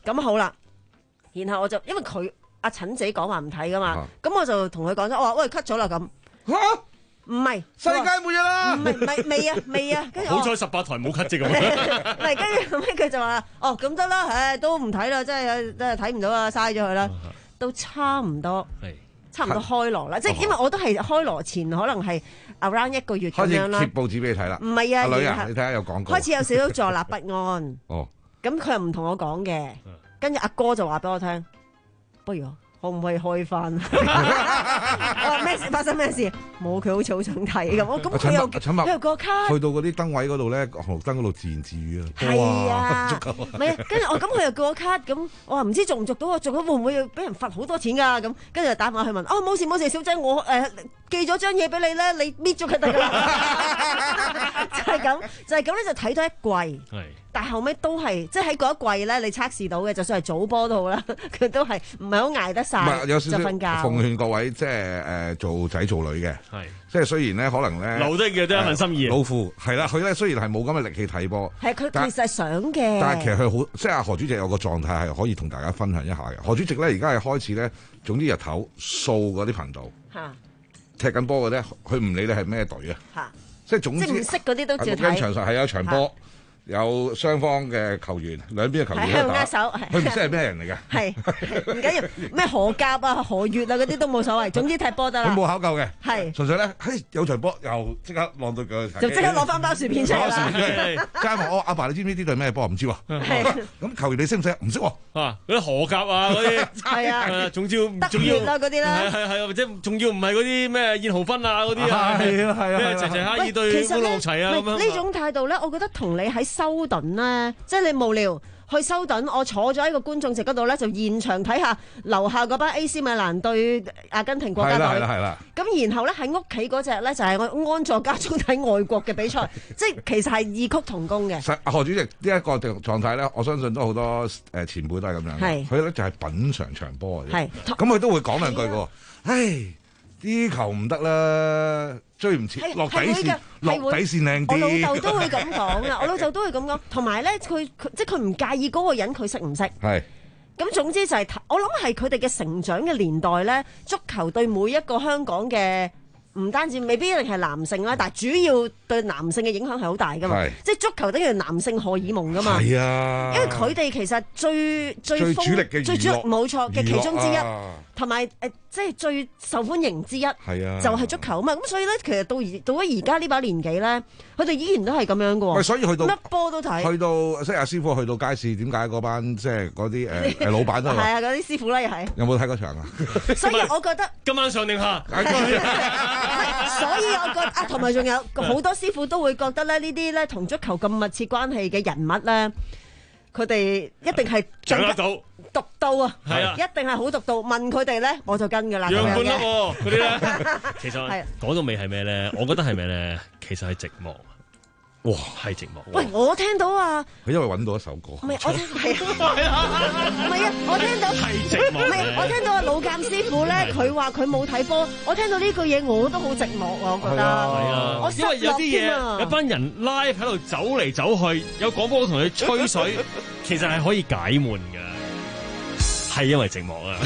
咁好啦，然後我就因為佢阿陳仔講話唔睇噶嘛，咁、 啊、 我就同佢講咗，我話喂 cut 咗啦咁。 嚇！ 唔係世界末日啦！ 唔係唔係未啊未啊，跟住好彩十八台冇 cut 啫咁。 唔係跟住後尾佢就話：哦咁得啦，唉都唔睇啦，真係真係睇唔到啦，嘥咗佢啦。都差唔多，差唔多開鑼啦，即係因為我都係開鑼前可能係 around 一個月咁樣啦。 開始貼報紙俾你睇啦。 唔係啊， 阿女啊，你睇下有廣告。 開始有少少坐立不安。 哦。 咁佢又唔同我講嘅，跟住阿哥就話俾我聽，不如可唔可以開翻？我話咩事？發生咩事？冇，佢好似好想睇咁。我咁佢又佢又個卡去到嗰啲燈位嗰度咧，紅綠燈嗰度自言自語啊。 係啊，唔係跟住我咁佢又叫我卡，咁我話唔知續唔續到啊？續咗會唔會要俾人罰好多錢㗎？咁跟住就打電話去問，哦冇事冇事，小姐我誒、呃、寄咗張嘢俾你咧，你搣咗佢得㗎啦。就係咁，就係咁咧，就睇到一季。係。但後尾都係，即係喺嗰一季咧，你測試到嘅，就算係早波都好啦，佢都係唔係好捱得晒， 有少少就瞓覺。 奉勸各位即係誒做仔做女嘅， 係即係雖然咧可能咧留低嘅都係一份心意。 老父係啦，佢咧雖然係冇咁嘅力氣睇波， 係佢其實係想嘅。 但係其實佢好，即係阿何主席有個狀態係可以同大家分享一下嘅。何主席咧而家係開始咧，總之日頭掃嗰啲頻道， 嚇踢緊波嘅咧，佢唔理你係咩隊啊， 嚇， 即係總之即係唔識嗰啲都照睇。 跟場上係有場波。有雙方嘅球員，兩邊嘅球員喺度握手， 佢唔識係咩人嚟嘅， 係唔緊要，咩何甲啊、何月啊嗰啲都冇所謂，總之踢波得啦。 佢冇考究嘅， 係純粹咧，嘿有場波又即刻晾到佢， 就即刻攞翻包薯片出嚟啦。 加埋我阿爸，你知唔知呢隊咩波？唔知喎。咁球員你識唔識？唔識喎。 啊，嗰啲荷甲啊，嗰啲係啊， 仲要仲要嗰啲啦， 係係或者仲要唔係嗰啲咩燕豪芬啊嗰啲啊， 係啊係啊， 咩齊齊哈爾對烏魯齊啊咁樣。 呢種態度咧，我覺得同你喺修頓咧，即係你無聊去修頓，我坐咗喺個觀眾席嗰度咧，就現場睇下樓下嗰班 A C 米蘭對阿根廷國家隊。係啦係啦。咁然後咧喺屋企嗰隻咧就係我安坐家中睇外國嘅比賽，即係其實係異曲同工嘅。 何主席呢一個狀態咧，我相信都好多誒前輩都係咁樣。係。佢咧就係品嚐場波嘅。係。咁佢都會講兩句嘅喎。唉。啲球唔得啦，追唔切，落底線，落底線靚啲。 我老豆都會咁講啊，我老豆都會咁講。同埋咧，佢即係佢唔介意嗰個人佢識唔識。係。咁總之就係、是、我諗係佢哋嘅成長嘅年代咧，足球對每一個香港嘅。唔單止未必一定係男性啦，但係主要對男性嘅影響係好大噶嘛，即係足球等於男性荷爾蒙噶嘛，係啊，因為佢哋其實最最最主力嘅最主冇錯嘅其中之一，同埋誒即係最受歡迎之一，係啊，就係足球啊嘛，咁所以咧其實到而到咗而家呢把年紀咧，佢哋依然都係咁樣噶喎， 所以去到乜波都睇， 去到即係阿師傅去到街市，點解嗰班即係嗰啲誒誒老闆都係啊嗰啲師傅啦又係， 有冇睇嗰場啊？ 所以我覺得今晚上定下。 所以我覺得啊，同埋仲有好多師傅都會覺得咧，呢啲咧同足球咁密切關係嘅人物咧，佢哋一定係掌握到獨到啊， 係啊， 一定係好獨到。問佢哋咧，我就跟噶啦。 楊冠德嗰啲咧，其實講到尾係咩咧？我覺得係咩咧？其實係寂寞。哇，係寂寞。 喂，我聽到啊， 佢因為揾到一首歌。 唔係，我聽係啊，唔係啊，我聽到係寂寞。 唔係，我聽到阿老鑑師傅咧，佢話佢冇睇波。我聽到呢句嘢，我都好寂寞啊！我覺得。係啊。我因為有啲嘢，有班人 live 喺度走嚟走去，有廣播同你吹水，其實係可以解悶㗎。係因為寂寞啊。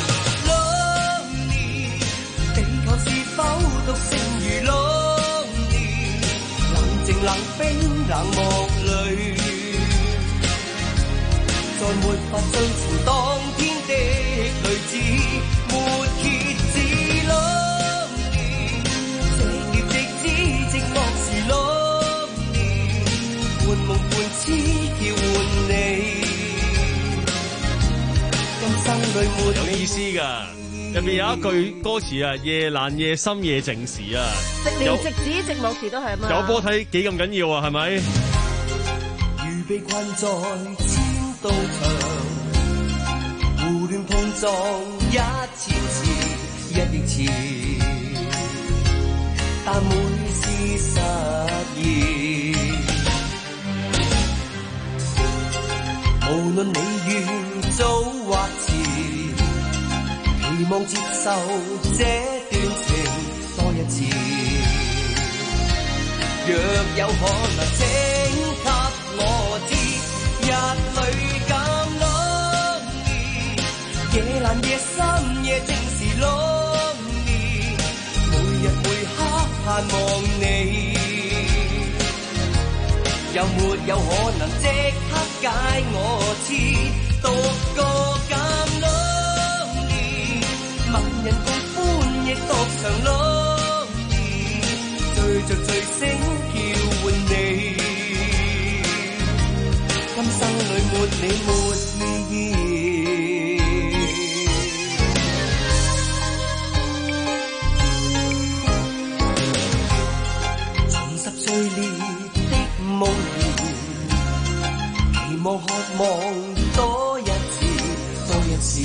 地球是否獨剩如冷冰冷漠裏，再沒法追尋當天的淚子，沒歇止兩年，這劫直至寂寞時兩年，半夢半痴叫喚你，今生裏沒有意思㗎。入面有一句歌詞啊，夜闌夜深夜靜時啊， 連直指寂寞時都係啊嘛。 有波睇幾咁緊要啊，係咪？ 如被困在千道牆，胡亂碰撞一千次，一億次，但每次實現。無論你願早或遲。期望接受這段情多一次，若有可能請給我知，日裏減老夜闌夜深夜正是 lonely， 每日每刻盼望你，有沒有可能即刻解我痴，獨個咁 lonely， 萬人共歡亦獨常 lonely， 醉着醉醒叫喚你，今生裏沒你沒意義。重拾最烈的夢兒，期望渴望多一次多一次，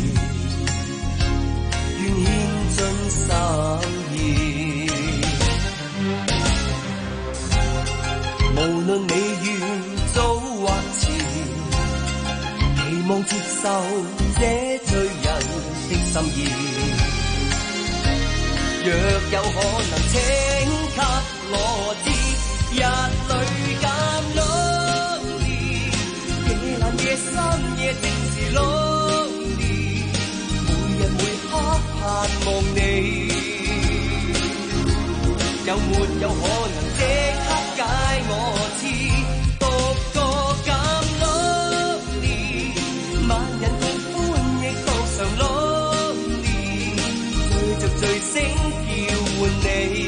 願獻盡心意。無論你願早或遲，期望接受這醉人的心意。若有可能請給我知，日裏咁 lonely， 夜闌夜深夜正是 lonely， 每日每刻盼望你，有沒有可能即刻解我痴，獨個咁 lonely， 萬人共歡亦獨常 lonely， 醉着醉醒叫喚你，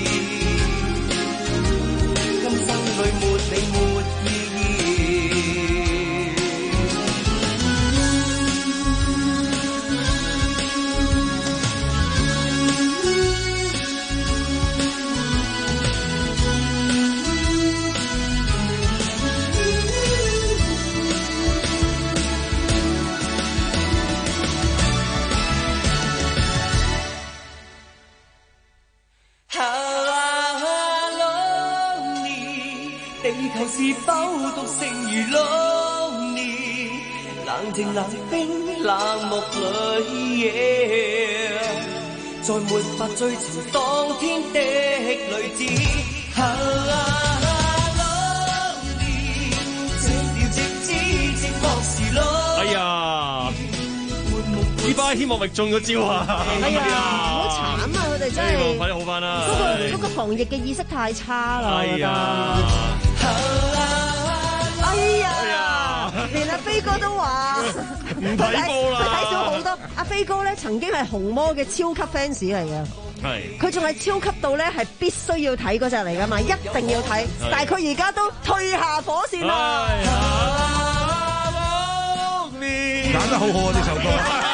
今生裏沒你沒意義。地球是否獨剩如 lonely， 冷靜冷冰冷漠裏， yeah， 再沒法追尋當天的女子。啊 lonely， 這條直至寂寞時 lonely。 哎呀，呢班希望咪中咗招啊！ 哎呀，好慘啊！佢哋真係快啲好翻啦！ 嗰個嗰個防疫嘅意識太差啦！ 哎呀！ 哎呀！連阿飛哥都話唔睇波啦， 佢睇少好多。阿飛哥咧曾經係紅魔嘅超級 fans 嚟嘅， 係佢仲係超級到咧係必須要睇嗰隻嚟噶嘛，一定要睇。但係佢而家都退下火線啦。 揀得好好啊！呢首歌。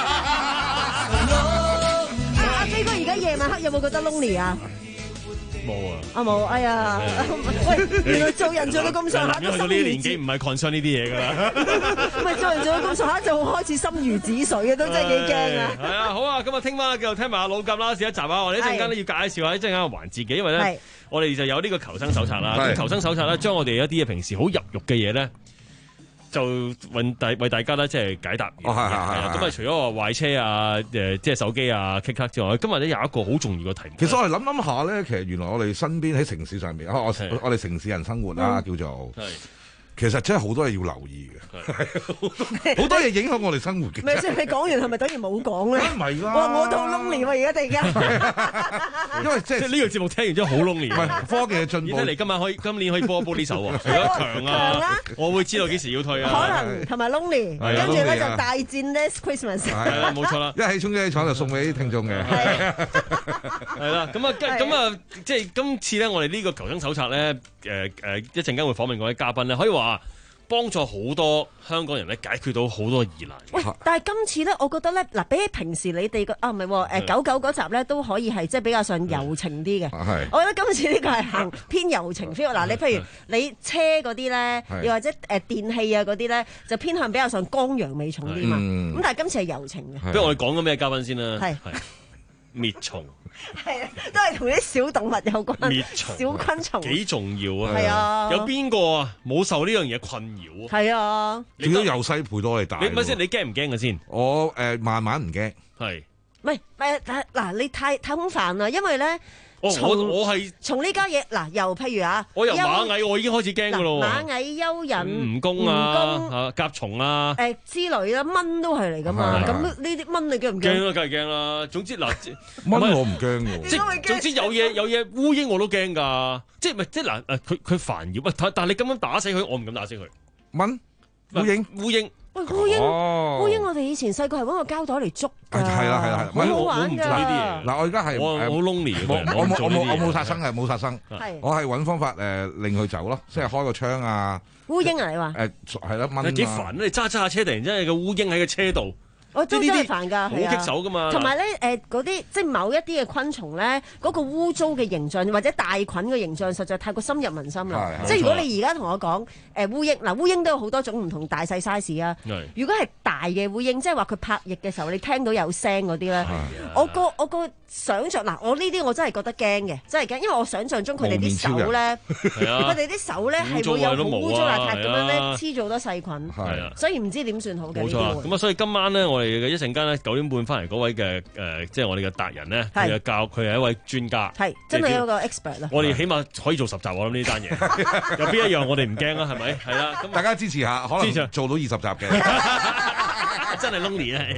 阿飛哥而家夜晚黑有冇覺得 lonely 啊？ 冇啊！ 啊冇，哎呀！喂，原來做人做到咁上下都心如止水。去到呢啲年紀唔係 concern 呢啲嘢㗎啦。 唔係做人做到咁上下就開始心如止水嘅，都真係幾驚啊！ 係啊，好啊，咁啊，聽晚繼續聽埋阿老鴿啦，試一集啊！我哋一陣間咧要介紹下一陣間嘅環節嘅，因為咧我哋就有呢個求生手冊啦。咁求生手冊咧，將我哋一啲嘅平時好入肉嘅嘢咧，就為大為大家咧即係解答。 哦，係係係。 咁啊，除咗話壞車啊、誒即係手機啊、K 卡之外，今日咧有一個好重要嘅題目。 其實我哋諗諗下咧，其實原來我哋身邊喺城市上面，我我哋城市人生活啦，叫做。其實真係好多嘢要留意嘅，好多嘢影響我哋生活嘅。 咪即係你講完係咪等於冇講咧？ 唔係啦， 哇！我都好 lonely 喎，而家突然間。 因為即係呢個節目聽完之後好 lonely。 唔係科技嘅進步。 而家嚟今晚可以今年可以播一播呢首喎，除咗強啊，我會知道幾時要退啊。 可能同埋 lonely，跟住咧就大戰 Last Christmas。 係啦，冇錯啦， 一起衝一起闖就送俾啲聽眾嘅。 係啦，咁啊，咁啊，即係今次咧，我哋呢個求生手冊咧，誒誒，一陣間會訪問嗰位嘉賓咧，可以話幫助好多香港人咧解決到好多疑難。 喂，但係今次咧，我覺得咧，嗱，比起平時你哋個啊唔係喎，誒九九嗰集咧都可以係即係比較上柔情啲嘅。係，我覺得今次呢個係行偏柔情 feel。嗱，你譬如你車嗰啲咧，又或者誒電器啊嗰啲咧，就偏向比較上剛陽味重啲嘛。咁但係今次係柔情嘅。 不如我哋講緊咩嘉賓先啦？ 係滅蟲。 係啊，都係同啲小動物有關。滅蟲、小昆蟲幾重要啊！ 係啊， 有邊個啊冇受呢樣嘢困擾啊？ 係啊， 仲要由細陪到我哋大。 你咪先，你驚唔驚嘅先？ 我誒慢慢唔驚。 係。 唔係誒嗱，你太太空泛啦，因為咧我從我係從呢家嘢嗱，由譬如啊， 我由螞蟻我已經開始驚噶咯， 螞蟻、蚯蚓、 蜈蚣啊、啊甲蟲啊， 誒之類啦，蚊都係嚟噶嘛。咁呢啲蚊你驚唔驚？ 驚啦，梗係驚啦。總之嗱， 蚊我唔驚喎。 即係總之有嘢有嘢烏蠅我都驚㗎。即係咪即係嗱誒？佢佢煩擾啊！但係你咁樣打死佢，我唔敢打死佢。 蚊烏蠅烏蠅。 喂，烏蠅，烏蠅，我哋以前細個係揾個膠袋嚟捉㗎， 係啦係啦， 好好玩㗎。 嗱，我而家係我好 lonely 嘅， 我我冇我冇我冇殺生嘅，冇殺生。 係我係揾方法誒令佢走咯，即係開個窗啊。 烏蠅啊，你話？ 誒係啦，蚊啊。 幾煩啊！你揸揸下車，突然之間有個烏蠅喺個車度。 我都真係煩㗎， 好棘手㗎嘛。 同埋咧，誒嗰啲即係某一啲嘅昆蟲咧，嗰個污糟嘅形象或者大菌嘅形象，實在太過深入民心啦。即係如果你而家同我講誒烏蠅，嗱烏蠅都有好多種唔同大細 size 啊。如果係大嘅烏蠅，即係話佢拍翼嘅時候，你聽到有聲嗰啲咧，我個我個想像嗱，我呢啲我真係覺得驚嘅，真係驚，因為我想像中佢哋啲手咧，佢哋啲手咧係會有好污糟邋遢咁樣咧黐咗好多細菌，所以唔知點算好嘅。 冇錯，咁啊，所以今晚咧我。我哋嘅一陣間咧九點半翻嚟嗰位嘅誒、呃，即係我哋嘅達人咧，佢嘅教佢係一位專家， 係真係一個 expert 啦。 我哋起碼可以做十集，我諗呢單嘢有邊一樣我哋唔驚啊？係咪？係啦，咁大家支持下，可能做到二十集嘅， 真係 lonely 啊！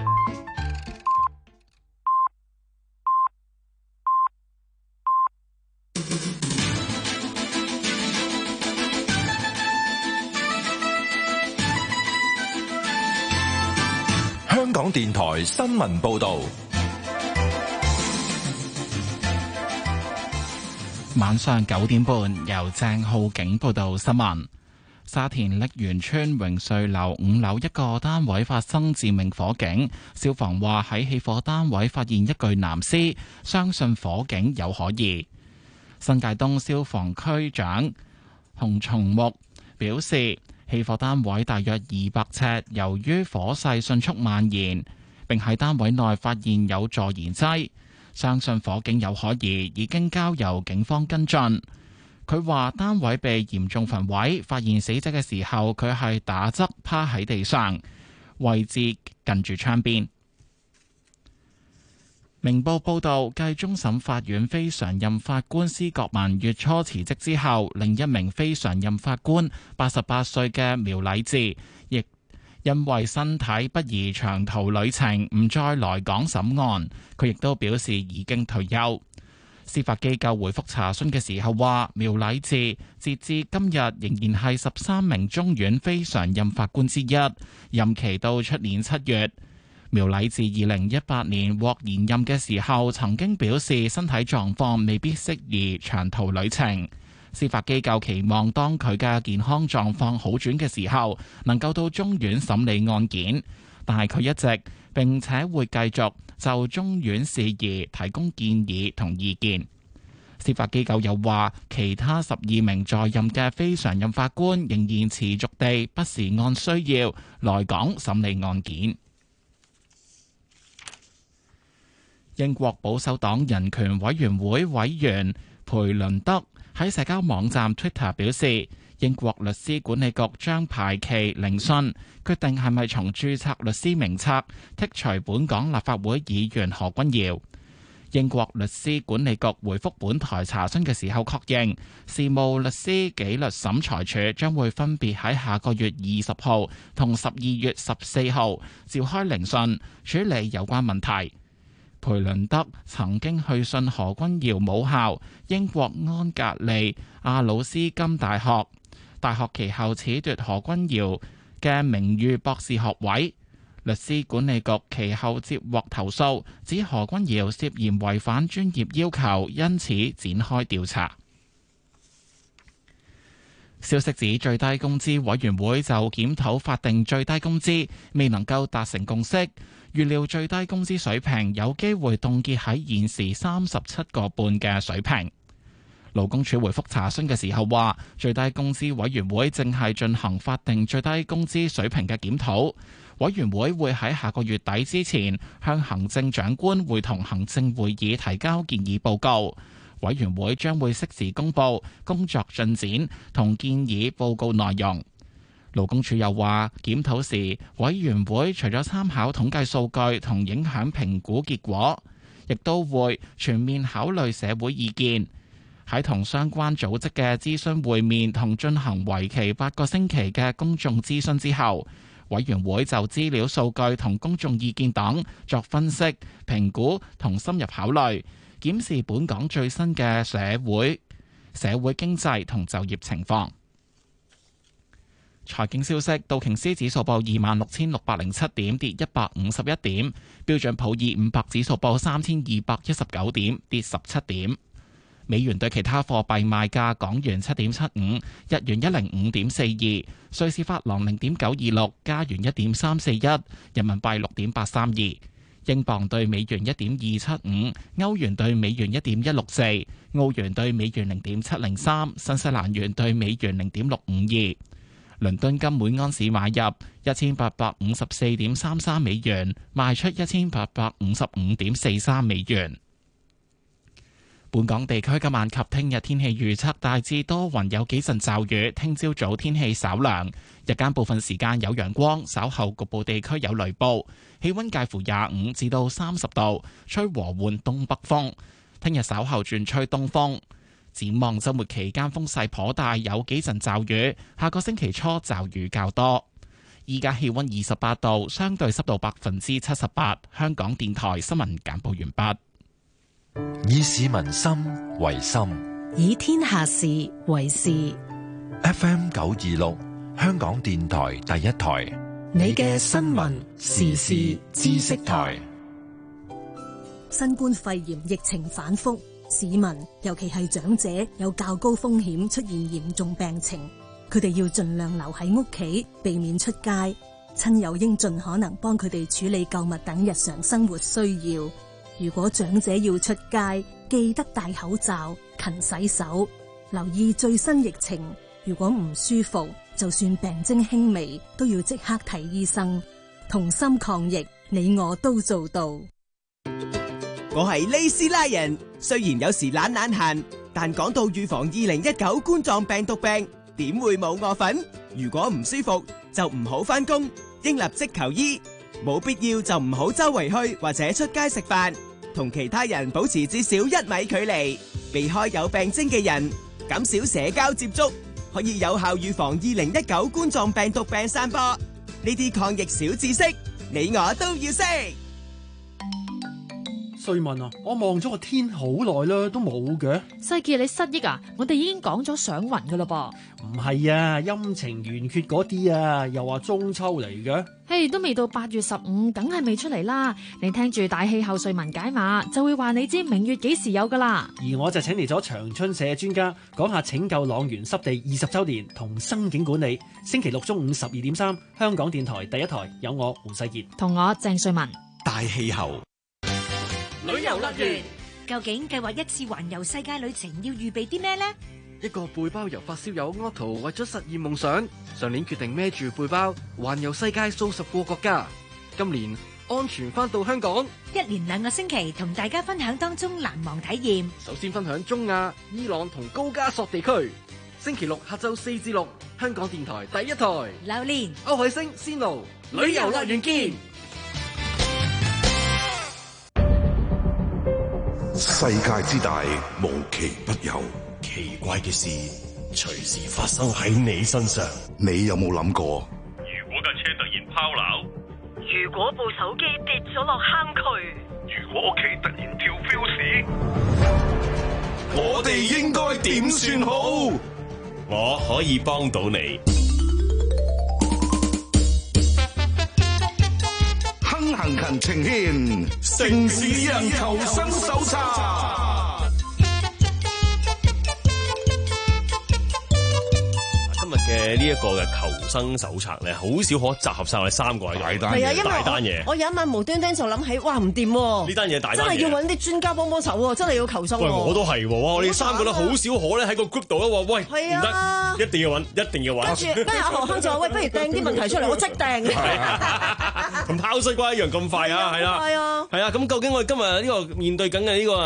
香港電台新聞報道， 晚上九點半由鄭浩景報道新聞。沙田瀝源村榮瑞樓五樓一個單位發生致命火警，消防話喺起火單位發現一具男屍，相信火警有可疑。新界東消防區長洪松木表示，起火單位大約二百尺，由於火勢迅速蔓延，並喺單位內發現有助燃劑，相信火警有可疑，已經交由警方跟進。佢話單位被嚴重焚毀，發現死者嘅時候，佢係打側趴喺地上，位置近住窗邊。明報報導，繼終審法院非常任法官施覺民月初辭職之後，另一名非常任法官八十八歲嘅苗禮智，亦因為身體不宜長途旅程，唔再來港審案。佢亦都表示已經退休。司法機構回覆查詢嘅時候話，苗禮智截至今日仍然係十三名中院非常任法官之一，任期到出年七月。苗禮智二零一八年獲延任嘅時候，曾經表示身體狀況未必適宜長途旅程。司法機構期望當佢嘅健康狀況好轉嘅時候，能夠到中院審理案件，但係佢一直並且會繼續就中院事宜提供建議同意見。司法機構又話，其他十二名在任嘅非常任法官仍然持續地不時按需要來港審理案件。英國保守黨人權委員會委員培倫德喺社交網站 Twitter 表示，英國律師管理局將排期聆訊，決定係咪從註冊律師名冊剔除本港立法會議員何君堯。英國律師管理局回覆本台查詢嘅時候確認，事務律師紀律審裁處將會分別喺下個月二十號同十二月十四號召開聆訊，處理有關問題。培倫德曾經去信何君堯母校英國安格利亞魯斯金大學，大學其後褫奪何君堯嘅名譽博士學位。律師管理局其後接獲投訴，指何君堯涉嫌違反專業要求，因此展開調查。消息指最低工資委員會就檢討法定最低工資未能夠達成共識，預料最低工資水平有機會凍結喺現時三十七個半嘅水平。勞工處回覆查詢嘅時候話，最低工資委員會正係進行法定最低工資水平嘅檢討，委員會會喺下個月底之前向行政長官會同行政會議提交建議報告。委員會將會適時公佈工作進展同建議報告內容。勞工處又話，檢討時委員會除咗參考統計數據同影響評估結果，亦亦都會全面考慮社會意見。喺同相關組織嘅諮詢會面同進行為期八個星期嘅公眾諮詢之後，委員會就資料數據同公眾意見等作分析、評估同深入考慮，檢視本港最新嘅社會、社會經濟同就業情況。財經消息，道瓊斯指數報二萬六千六百零七點，跌一百五十一點；標準普爾五百指數報三千二百一十九點，跌十七點。美元對其他貨幣賣價：港元七點七五，日元一零五點四二，瑞士法郎零點九二六，加元一點三四一，人民幣六點八三二，英鎊對美元一點二七五，歐元對美元一點一六四，澳元對美元零點七零三，新西蘭元對美元零點六五二。倫敦金每安士買入一千八百五十四點三三美元，賣出一千八百五十五點四三美元。本港地區今晚及聽日天氣預測大致多雲，有幾陣驟雨。聽朝早天氣稍涼，日間部分時間有陽光，稍後局部地區有雷暴。氣溫介乎廿五至到三十度，吹和緩東北風。聽日稍後轉吹東風。展望週末期間風勢頗大，有幾陣驟雨。下個星期初驟雨較多。依家氣溫二十八度，相對濕度百分之七十八。香港電台新聞簡報完畢。 以市民心為心， 以天下事為事。 F M 九二六，香港電台第一台， 你嘅新聞時事知識台。 新冠肺炎疫情反覆，市民尤其係長者有較高風險出現嚴重病情，佢哋要盡量留喺屋企，避免出街。親友應盡可能幫佢哋處理購物等日常生活需要。如果長者要出街，記得戴口罩、勤洗手，留意最新疫情。如果唔舒服，就算病徵輕微，都要即刻睇醫生。同心抗疫，你我都做到。 我係利斯拉人，雖然有時懶懶閒，但講到預防二零一九冠狀病毒病，點會冇我份？如果唔舒服，就唔好返工，應立即求醫。冇必要就唔好周圍去或者出街食飯，同其他人保持至少一米距離，避開有病徵嘅人，減少社交接觸，可以有效預防二零一九冠狀病毒病散播。呢啲抗疫小知識，你我都要識。 瑞文啊，我望咗個天好耐啦，都冇嘅。 世傑，你失憶啊？我哋已經講咗上雲噶啦噃。 唔係啊，陰晴圓缺嗰啲啊，又話中秋嚟嘅。 嘿，都未到八月十五，梗係未出嚟啦。你聽住大氣候瑞文解碼，就會話你知明月幾時有噶啦。 而我就請嚟咗長春社專家講下拯救塱原濕地二十周年同生境管理。星期六中午十二點三，香港電台第一台有我胡世傑同我鄭瑞文。 大氣候。 旅遊樂園究竟計劃一次環遊世界旅程要預備啲咩呢？ 一個背包遊發燒友 Otto 為咗實現夢想，上年決定孭住背包環遊世界數十個國家。今年安全返到香港， 一連兩個星期同大家分享當中難忘體驗。 首先分享中亞、伊朗同高加索地區。星期六下晝四至六，香港電台第一台。 榴蓮、 歐海星、仙奴，旅遊樂園見。 世界之大，無奇不有。 奇怪嘅事隨時發生喺你身上。 你有冇諗過？ 如果架車突然拋錨， 如果部手機跌咗落坑渠， 如果屋企突然跳 fuse， 我哋應該點算好？我可以幫到你。 亨行勤情牽，城市人求生手冊。 嘅呢一個嘅求生手冊咧，好少可集合晒我哋三個喺度。大單嘢，大單嘢。 我有一晚無端端就諗起，哇唔掂喎！ 呢單嘢大單嘢， 真係要揾啲專家幫幫手喎，真係要求生。 喂，我都係喎，我哋三個咧好少可咧喺個 group 度咧話，喂，唔得，一定要揾，一定要揾。 跟住，跟住阿何亨就話，喂，不如掟啲問題出嚟，我即掟。同拋西瓜一樣咁快啊，係啦， 係啊， 係啊。咁究竟我哋今日呢個面對緊嘅呢個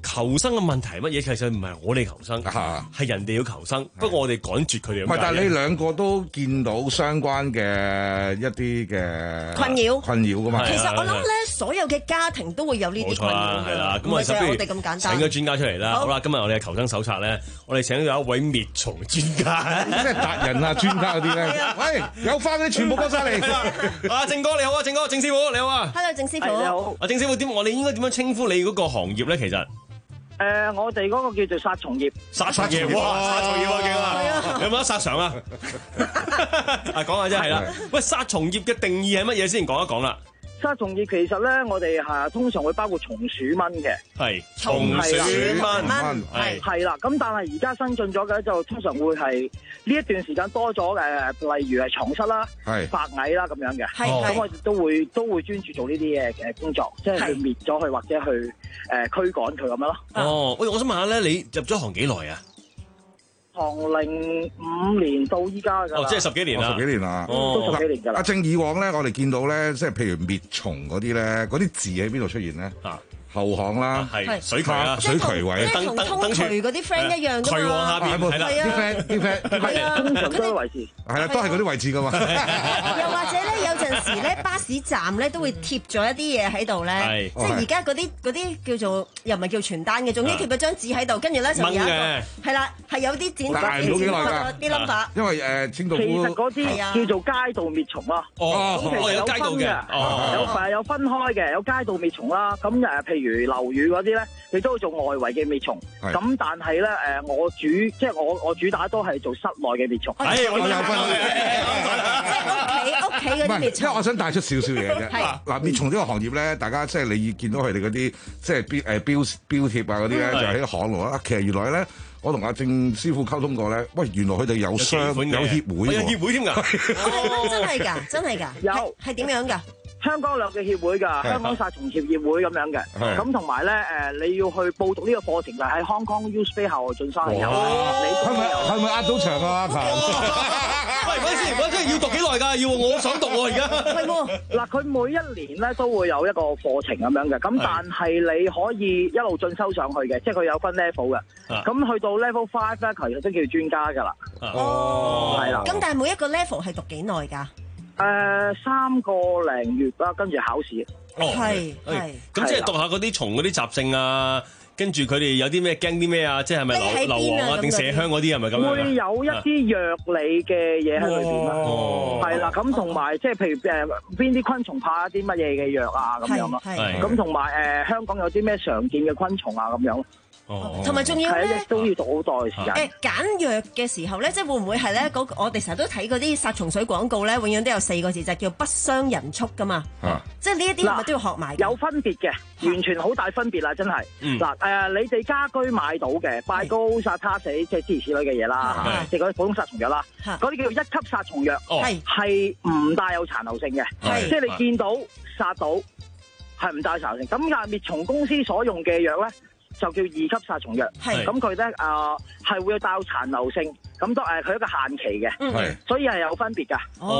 求生嘅問題係乜嘢？其實唔係我哋求生，係人哋要求生。不過我哋趕絕佢哋。 唔係，但係你兩個都見到相關嘅一啲嘅困擾困擾㗎嘛？ 其實我諗咧，所有嘅家庭都會有呢啲困擾係啦， 嘅，唔係淨係我哋咁簡單。 請個專家出嚟啦。好啦，今日我哋嘅求生手冊咧，我哋請咗有一位滅蟲專家， 即係達人啊、專家嗰啲咧。喂，有翻啲全部過晒嚟。 阿鄭哥你好啊，鄭哥，鄭師傅你好啊。 Hello，鄭師傅。 你好。 阿鄭師傅點？我哋應該點樣稱呼你嗰個行業咧？其實？ 誒、呃，我哋嗰個叫做殺蟲業， 殺蟲業，哇，殺蟲業啊，勁啊！有冇得殺場啊？啊，講下啫，係啦。喂，殺蟲業嘅定義係乜嘢先？講一講啦。 殺蟲業其實咧，我哋係通常會包括松鼠蚊嘅， 係松鼠蚊， 係係啦。咁但係而家新進咗嘅就通常會係呢一段時間多咗誒，例如係床蝨啦、白蟻啦咁樣嘅。咁我哋都會都會專注做呢啲嘢嘅工作，即係去滅咗佢或者去誒驅趕佢咁樣咯。 哦，喂，我想問下咧，你入咗行幾耐啊？ 行零五年到依家㗎， 哦，即係十幾年啦， 十幾年啦， 都十幾年㗎啦。 阿正以往咧，我哋見到咧，即係譬如滅蟲嗰啲咧，嗰啲字喺邊度出現咧？啊，後巷啦， 係水渠啦， 水渠位， 即係同通渠嗰啲 friend 一樣㗎嘛。 渠王下邊係啦， 啲 friend 啲 friend 係啊，通常都係位置， 係啦，都係嗰啲位置㗎嘛。 又或者咧，有陣時咧，巴士站咧都會貼咗一啲嘢喺度咧，即係而家嗰啲嗰啲叫做又唔係叫傳單嘅，總之貼咗張紙喺度，跟住咧就有一個係啦，係有啲剪但係唔到幾耐㗎啲 number。 因為誒清道夫其實嗰啲叫做街道滅蟲啦。 哦， 咁其實有分嘅，有誒有分開嘅，有街道滅蟲啦。咁誒譬如樓宇嗰啲咧，你都會做外圍嘅滅蟲。咁但係咧誒，我主即係我我主打都係做室內嘅滅蟲。 係我有分屋企屋企嗰啲滅蟲。 因為我想帶出少少嘢啫。嗱，滅蟲呢個行業咧，大家即係你見到佢哋嗰啲即係標誒標標貼啊嗰啲咧，就喺巷度啦。其實原來咧，我同阿鄭師傅溝通過咧，喂，原來佢哋有商有協會， 有協會添㗎。 真係㗎，真係㗎。 有係點樣㗎？ 香港兩嘅協會㗎，香港殺蟲協協會咁樣嘅。咁同埋咧誒，你要去報讀呢個課程就喺 Hong Kong U Space 校外進修係有。你係咪係咪壓到場啊？ 喂，嗰陣時我真係要讀幾耐㗎？要我想讀喎而家。 係喎，嗱，佢每一年咧都會有一個課程咁樣嘅，咁但係你可以一路進修上去嘅，即係佢有分 level 嘅。咁去到 level five 咧，其實都叫專家㗎啦。 哦， 係啦。 咁但係每一個 level 係讀幾耐㗎？ 誒、呃、三個零月啦，跟住考試。 哦，係係。咁即係讀下嗰啲蟲嗰啲習性啊，跟住佢哋有啲咩驚啲咩啊？即係咪硫硫磺啊定麝香嗰啲係咪咁樣？ 會有一啲藥理嘅嘢喺裏邊啦。哦，係啦，咁同埋即係譬如誒邊啲昆蟲怕一啲乜嘢嘅藥啊咁樣咯。係。咁同埋誒香港有啲咩常見嘅昆蟲啊咁樣。 哦，同埋仲要咧都要讀好多嘅時間。 誒揀藥嘅時候咧，即係會唔會係咧？嗰我哋成日都睇嗰啲殺蟲水廣告咧，永遠都有四個字，就係叫不傷人畜噶嘛。啊，即係呢一啲係咪都要學埋？ 有分別嘅，完全好大分別啦，真係。嗱誒，你哋家居買到嘅拜高殺他死，即係諸如此類嘅嘢啦，即係嗰啲普通殺蟲藥啦，嗰啲叫做一級殺蟲藥，係係唔帶有殘留性嘅，即係你見到殺到係唔帶殘留性。咁啊滅蟲公司所用嘅藥咧，就叫二級殺蟲藥，咁佢咧誒係會有帶有殘留性，咁都誒佢一個限期嘅， 係， 所以係有分別㗎。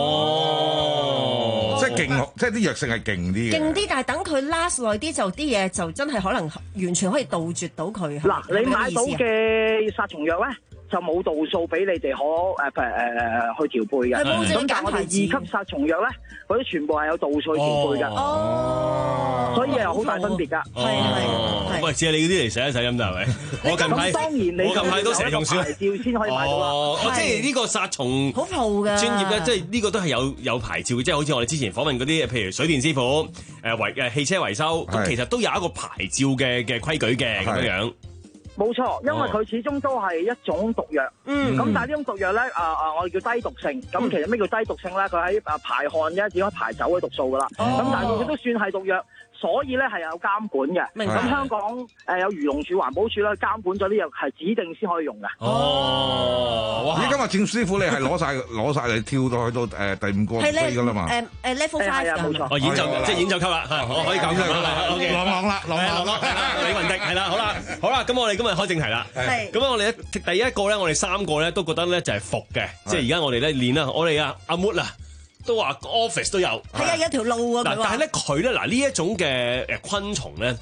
哦，即係勁，即係啲藥性係勁啲嘅。 勁啲，但係等佢 last 耐啲，就啲嘢就真係可能完全可以杜絕到佢。 嗱，你買到嘅殺蟲藥咧，就冇度數俾你哋可誒誒誒去調配嘅。咁但係我哋二級殺蟲藥咧，嗰啲全部係有度數去調配㗎。哦，所以係好大分別㗎。 係係。 喂，借你嗰啲嚟洗一洗咁就係咪？我近排當然你我近排都成日用書牌照先可以買到啦。 哦，即係呢個殺蟲好鋪嘅專業咧，即係呢個都係有有牌照嘅，即係好似我哋之前訪問嗰啲，譬如水電師傅、誒維誒汽車維修，咁其實都有一個牌照嘅嘅規矩嘅咁樣樣。 冇錯，因為佢始終都係一種毒藥。嗯。咁但係呢種毒藥咧，啊啊，我哋叫低毒性。咁其實咩叫低毒性咧？佢喺啊排汗啫，只可以排走嘅毒素噶啦。咁但係佢都算係毒藥。所以咧係有監管嘅，咁香港誒有漁農署、環保署咧監管咗呢樣係指定先可以用嘅。 哦，咦，今日鄭師傅你係攞晒攞晒你跳到去到誒第五個飛㗎啦嘛？ 誒誒 level five 啊，冇錯。 哦，演奏即係演奏級啦，我可以講㗎啦。O K， 朗朗啦，朗朗啦， 李雲迪係啦，好啦，好啦，咁我哋今日開正題啦。係。咁我哋第一個咧，我哋三個咧都覺得咧就係服嘅，即係而家我哋咧練啦，我哋啊阿 Mood 啊。都話 office 都有， 係啊，有條路啊。 嗱，但係咧佢咧嗱呢一種嘅誒昆蟲咧，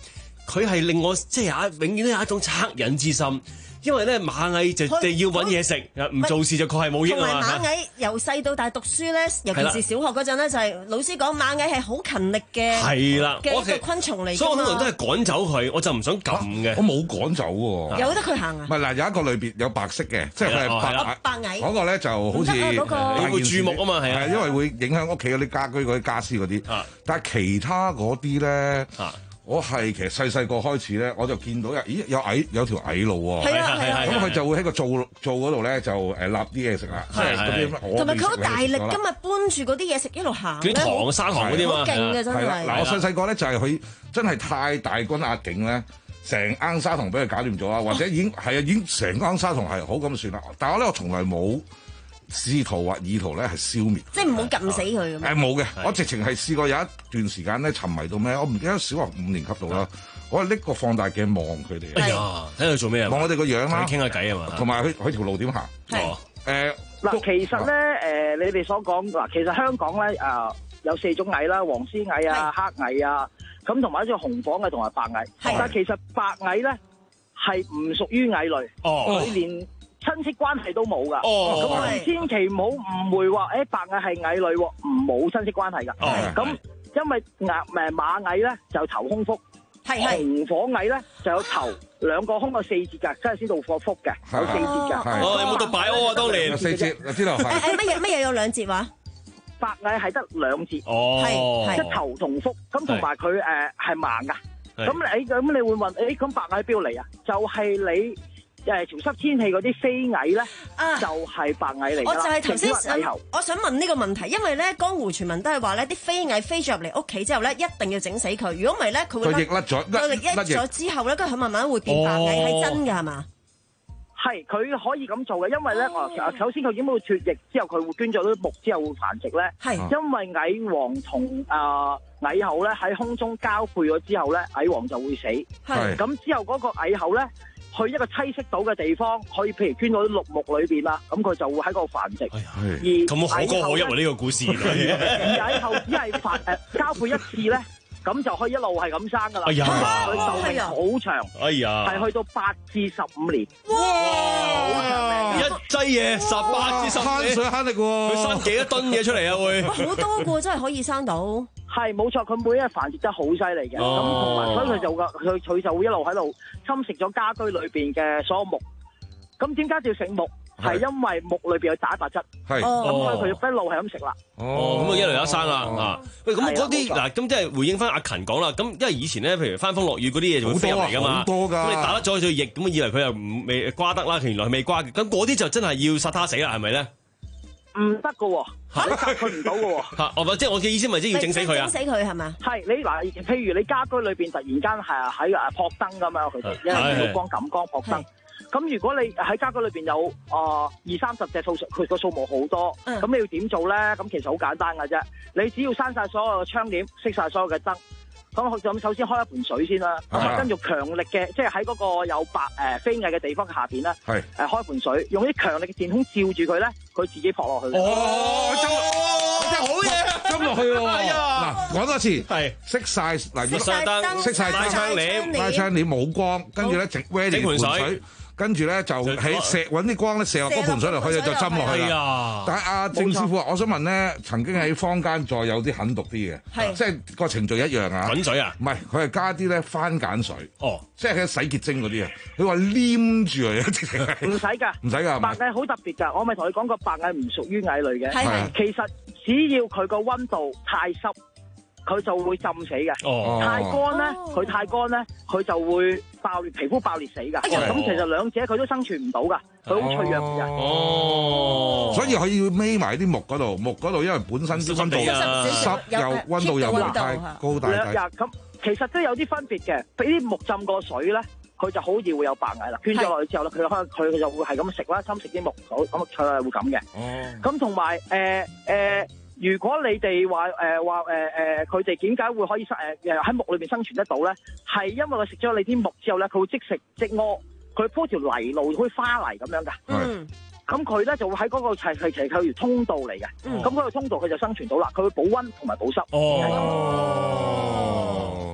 佢係令我即係有永遠都有一種惻隱之心。因為咧螞蟻就地要揾嘢食，唔做事就確係冇益啊嘛。 同埋螞蟻由細到大讀書咧，尤其是小學嗰陣咧，就係老師講螞蟻係好勤力嘅，係啦嘅一個昆蟲嚟。 所以我通常都係趕走佢，我就唔想撳嘅。 我冇趕走喎， 由得佢行啊。 唔係嗱，有一個類別有白色嘅，即係佢係白白蟻。 嗰個咧就好似你會注目啊嘛，係啊， 因為會影響屋企嗰啲家居嗰啲家私嗰啲。但係其他嗰啲咧。我係其實細細個開始咧，我就見到有咦有蟻有條蟻路喎， 係啊係啊， 咁佢就會喺個灶灶嗰度咧就誒立啲嘢食啦，即係嗰啲同埋佢好大力，今日搬住嗰啲嘢食一路行啲糖砂糖嗰啲嘛， 好勁嘅真係。 嗱我細細個咧就係佢真係太大軍壓境咧，成罌砂糖俾佢搞掂咗啦，或者已經係啊已經成罌砂糖係好咁算啦，但係我咧我從來冇試圖或意圖咧係消滅， 即係唔好撳死佢咁。 誒冇嘅，我直情係試過有一段時間咧沉迷到咩？我唔記得小學五年級度啦，我係拎個放大鏡望佢哋。 哎呀，睇佢做咩啊？ 望我哋個樣啦， 傾下偈啊嘛。 同埋佢佢條路點行？ 係誒嗱，其實咧誒，你哋所講嗱，其實香港咧誒有四種蟻啦，黃絲蟻啊、黑蟻啊，咁同埋一種紅房蟻同埋白蟻。但係其實白蟻咧係唔屬於蟻類，佢連親戚關係都冇噶，咁我哋千祈唔好誤會話，誒白蟻係蟻類喎，唔冇親戚關係噶。咁因為牙誒馬蟻咧就有頭胸腹，紅火蟻咧就有頭兩個胸有四節㗎，即係先到個腹嘅，有四節㗎。 哦，有冇讀擺屙啊？當年有四節，我知道。 誒誒乜嘢乜嘢有兩節話？ 白蟻係得兩節， 係即頭同腹，咁同埋佢誒係盲㗎。咁你咁你會問，誒咁白蟻邊度嚟啊？就係你。誒潮濕天氣嗰啲飛蟻咧，啊、就係白蟻嚟㗎啦。 我就係頭先想， 我想問呢個問題，因為咧江湖傳聞都係話咧，啲飛蟻飛咗入嚟屋企之後咧，一定要整死佢。如果唔係咧，佢會佢翼甩咗， 佢翼甩咗之後咧，跟住佢慢慢會變白蟻，係、哦、真㗎係嘛？ 係，佢可以咁做嘅，因為咧，哦、首先佢已經會脫翼之後，佢會捐咗啲木之後會繁殖咧。係，因為蟻王同啊蟻后咧喺空中交配咗之後咧，蟻王就會死。係，咁之後嗰個蟻后咧。去一個棲息到嘅地方，可以譬如捐到啲綠木裏邊啦，咁佢就會喺嗰度繁殖。而咁可歌可泣喎呢個故事。 而蟻後只係繁誒交配一次咧，咁就可以一路係咁生噶啦。 哎呀， 佢壽命好長。 哎呀， 係去到八至十五年。 哇！一劑嘢十八至十五年， 慳水慳力喎。 佢生幾多噸嘢出嚟啊？會好多個真係可以生到。 係冇錯，佢每一日繁殖得好犀利嘅，咁同埋所以佢就個佢佢就會一路喺度侵蝕咗家居裏邊嘅所有木。咁點解要食木？係因為木裏邊有蛋白質，咁所以佢一路係咁食啦。 哦，咁啊一路有生啦啊！喂，咁嗰啲嗱，咁即係回應翻阿勤講啦。咁因為以前咧，譬如翻風落雨嗰啲嘢就會飛入嚟噶嘛，好多㗎。咁你打得咗佢翼，咁以為佢又唔未瓜得啦，原來係未瓜嘅。咁嗰啲就真係要殺他死啦，係咪咧？ 唔得噶喎，你殺佢唔到噶喎。 嚇，我即係我嘅意思，咪即係要整死佢啊？ 整死佢係嘛？ 係你嗱，譬如你家居裏邊突然間係喺誒撲燈咁樣，佢哋因為見到光感光撲燈。咁如果你喺家居裏邊有啊二三十隻數，佢個數目好多，咁你要點做咧？咁其實好簡單㗎啫，你只要閂晒所有嘅窗簾，熄晒所有嘅燈。咁咁首先開一盆水先啦，咁啊跟住強力嘅，即係喺嗰個有白誒飛蟻嘅地方下邊咧，誒開盆水，用啲強力嘅電筒照住佢咧，佢自己撲落去。 哦，真係好嘢，斟落去喎。嗱，講多次，係熄晒嗱， 熄晒燈， 熄晒拉窗簾， 拉窗簾冇光，跟住咧整整盆水。跟住咧就喺射揾啲光咧射落嗰盆水度，佢就就浸落去啦。但係阿鄭師傅啊，我想問咧，曾經喺坊間再有啲狠毒啲嘅，即係個程序一樣啊。 滾水啊？ 唔係，佢係加啲咧番梘水。 哦， 即係佢洗潔精嗰啲啊。佢話黏住佢，直情係。 唔使㗎， 唔使㗎。 白蟻好特別㗎，我咪同你講過，白蟻唔屬於蟻類嘅。係。其實只要佢個溫度太濕，佢就會浸死嘅。哦。太乾咧，佢太乾咧，佢就會爆裂，皮膚爆裂死㗎。咁其實兩者佢都生存唔到㗎，佢好脆弱嘅。 哦。所以佢要孭埋啲木嗰度，木嗰度因為本身啲溫度濕又溫度又唔太高大。 兩日咁，其實都有啲分別嘅。俾啲木浸過水咧，佢就好易會有白蟻啦。捐咗落去之後咧，佢可能佢就會係咁食啦，侵蝕啲木土，咁佢係會咁嘅。哦。咁同埋誒誒。如果你哋話誒話誒誒，佢哋點解會可以生誒誒喺木裏邊生存得到咧？係因為佢食咗你啲木之後咧，佢會即食即屙，佢鋪條泥路好似花泥咁樣㗎。嗯。咁佢咧就會喺嗰個係係其實係條通道嚟嘅。嗯。咁嗰個通道佢就生存到啦，佢會保溫同埋保濕。哦。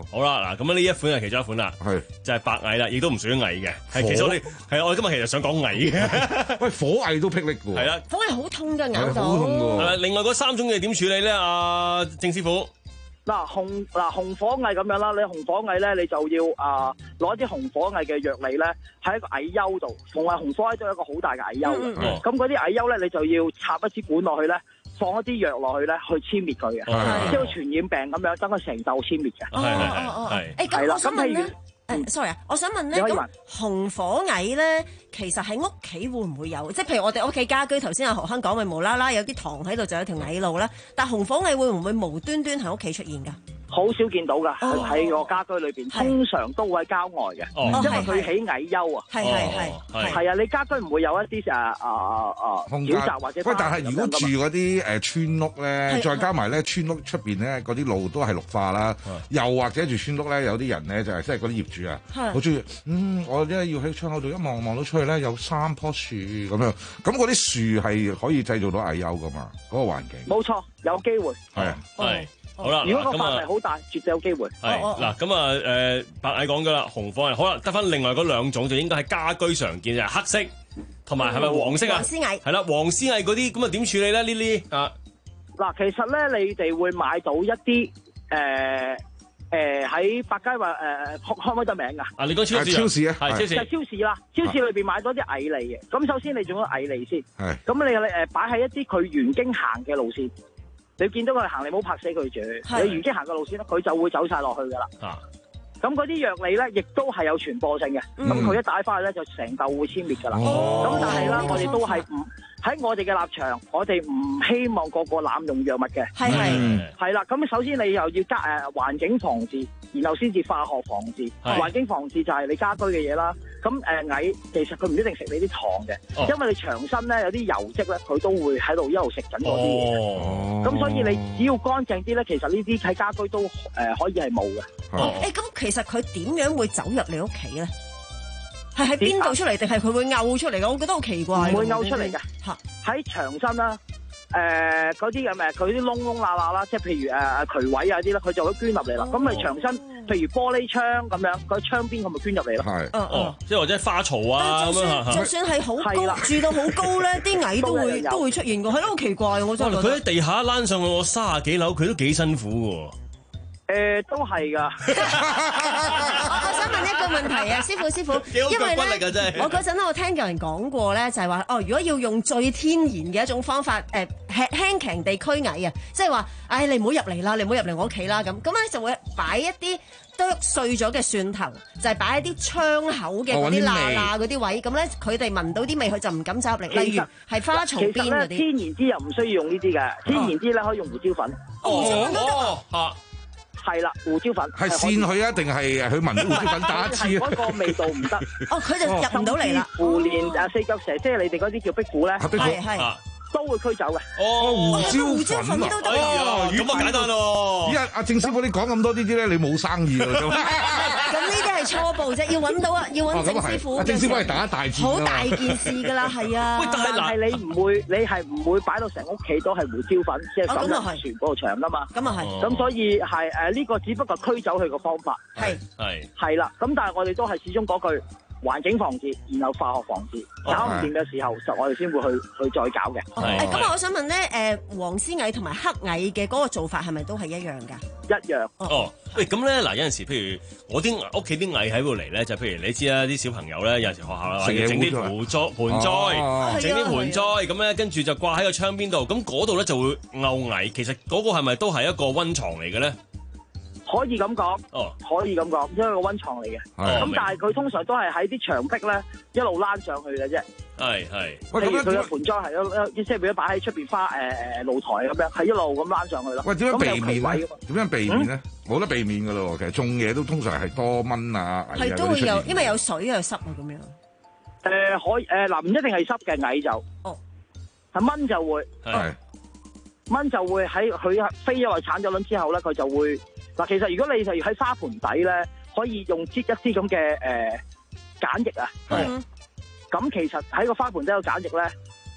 好啦，嗱，咁呢一款係其中一款啦， 係就係白蟻啦，亦都唔屬於蟻嘅，係其實我哋係我哋今日其實想講蟻嘅， 喂，火蟻都霹靂嘅喎， 係啦， 火蟻好痛㗎，咬到。 好痛㗎。 另外嗰三種嘢點處理咧？阿鄭師傅。 嗱紅嗱紅火蟻咁樣啦，你紅火蟻咧，你就要啊攞啲紅火蟻嘅藥嚟咧，喺一個蟻丘度，同埋紅火蟻都有一個好大嘅蟻丘嘅。咁嗰啲蟻丘咧，你就要插一支管落去咧，放一啲藥落去咧，去殲滅佢嘅，即係傳染病咁樣，等佢成竇殲滅嘅。 哦哦哦，誒咁我想問咧。誒，sorry 啊，我想問咧，咁紅火蟻咧，其實喺屋企會唔會有？即係譬如我哋屋企家居，頭先阿何亨講，咪無啦啦有啲塘喺度，就有條蟻路啦。但紅火蟻會唔會無端端喺屋企出現㗎？ 好少見到㗎，喺個家居裏邊，通常都會喺郊外嘅，因為佢起蟻丘啊。係係係係啊！你家居唔會有一啲誒誒誒沼澤或者。 喂，但係如果住嗰啲誒村屋咧，再加埋咧村屋出邊咧嗰啲路都係綠化啦，又或者住村屋咧，有啲人咧就係即係嗰啲業主啊，好中意嗯，我咧要喺窗口度一望望到出去咧有三棵樹咁樣，咁嗰啲樹係可以製造到蟻丘噶嘛？嗰個環境。 冇錯，有機會。 係啊。 係。好啦， 如果個範圍好大，絕對有機會。 係嗱，咁啊誒，白蟻講咗啦，紅火蟻好啦，得翻另外嗰兩種就應該係家居常見嘅黑色，同埋係咪黃色啊？ 黃絲蟻係啦，黃絲蟻嗰啲咁啊點處理咧？呢啲啊嗱，其實咧你哋會買到一啲誒誒喺百佳話誒開唔開得名㗎？ 啊，你講超市超市啊， 係超市， 就超市啦。超市裏邊買咗啲蟻嚟嘅，咁首先你種咗蟻嚟先， 係咁你誒擺喺一啲佢原經行嘅路線。你見到佢行，你唔好拍死佢住。你原經行個路線咧，佢就會走晒落去噶啦。咁嗰啲藥理咧，亦都係有傳播性嘅。咁佢、嗯、一帶翻去咧，就成竇會殲滅噶啦。咁、哦、但係啦，我哋都係唔喺我哋嘅立場，我哋唔希望個個濫用藥物嘅。係係係啦。咁首先你又要加誒環、呃、境防治，然後先至化學防治。環境防治就係你家居嘅嘢啦。咁誒蟻其實佢唔一定食你啲糖嘅，哦、因為你牆身咧有啲油漬咧，佢都會喺度一路食緊嗰啲嘢。咁、哦、所以你只要乾淨啲咧，其實呢啲喺家居都誒、呃、可以係冇嘅。 誒咁、哦欸、其實佢點樣會走入你屋企咧？係喺邊度出嚟，定係佢會嘔出嚟嘅？我覺得好奇怪。唔會嘔出嚟嘅，嚇喺牆身啦。誒嗰啲咁誒，佢啲窿窿罅罅啦，即係譬如誒、呃、渠位啊啲咧，佢就會捐入嚟啦。咁咪、哦、牆身，譬如玻璃窗咁樣，個窗邊佢咪捐入嚟咯。係， 哦哦， 即係或者花槽啊咁樣。 就算係好高，的住到好高咧，啲蟻都會都會出現㗎。係咯，好奇怪，我真係覺得。佢喺地下躝上去我三十幾樓，佢都幾辛苦㗎。 誒、呃，都係噶。 我我想問一個問題啊，師傅師傅，因為咧，我嗰陣咧，我聽有人講過咧，就係話哦，如果要用最天然嘅一種方法，誒、呃，輕輕地驅蟻啊，即係話，唉，你唔好入嚟啦，你唔好入嚟我屋企啦，咁咁咧就會擺一啲剁碎咗嘅蒜頭，就係、是、擺喺啲窗口嘅嗰啲罅罅嗰啲位，咁咧佢哋聞到啲味，佢就唔敢走入嚟。例如係花槽邊嗰啲。 天然啲又唔需要用呢啲嘅，天然啲咧可以用胡椒粉。 哦哦哦。係啦，胡椒粉係扇佢啊，定係佢聞到胡椒粉打一次啊？ 嗰個味道唔得。 哦，佢就入唔到嚟啦。 胡連誒四腳蛇，即係你哋嗰啲叫壁虎咧， 係係都會驅走嘅。 哦，胡椒粉都得。 咁啊簡單咯。 依家阿鄭師傅，你講咁多呢啲咧，你冇生意㗎咁。 咁呢啲係初步啫，要揾到啊，要揾鄭師傅。 阿鄭師傅係打一大戰， 好大件事㗎啦，係啊。 喂，但係你唔會，你係唔會擺到成屋企都係胡椒粉，即係咁樣全部牆㗎嘛。咁啊係。咁所以係誒呢個只不過驅走佢個方法。 係係係啦，咁但係我哋都係始終嗰句。環境防治，然後化學防治，搞唔掂嘅時候，就我哋先會去去再搞嘅。 誒，咁我想問咧，誒，黃絲蟻同埋黑蟻嘅嗰個做法係咪都係一樣㗎？ 一樣。 哦，喂，咁咧嗱，有陣時譬如我啲屋企啲蟻喺度嚟咧，就譬如你知啦，啲小朋友咧，有陣時學校啦，整啲盆栽、盆栽，整啲盆栽，咁咧跟住就掛喺個窗邊度，咁嗰度咧就會漚蟻。其實嗰個係咪都係一個溫床嚟嘅咧？ 可以咁講， 哦， 可以咁講，因為個溫床嚟嘅。咁但係佢通常都係喺啲牆壁咧一路躝上去嘅啫。係係。譬如佢嘅盆栽係一一即係變咗擺喺出邊花誒誒露台咁樣，係一路咁躝上去咯。 喂，點樣避免咧？點樣避免咧？冇得避免噶咯，其實種嘢都通常係多蚊啊， 係都會有，因為有水有濕啊咁樣。 誒可以誒嗱，唔一定係濕嘅蟻就， 哦， 係蚊就會， 係蚊就會喺佢飛咗落產咗卵之後咧，佢就會。嗱，其實如果你就喺花盆底咧，可以用擠一啲咁嘅誒鹼液啊。咁、嗯、其實喺個花盆底有鹼液咧，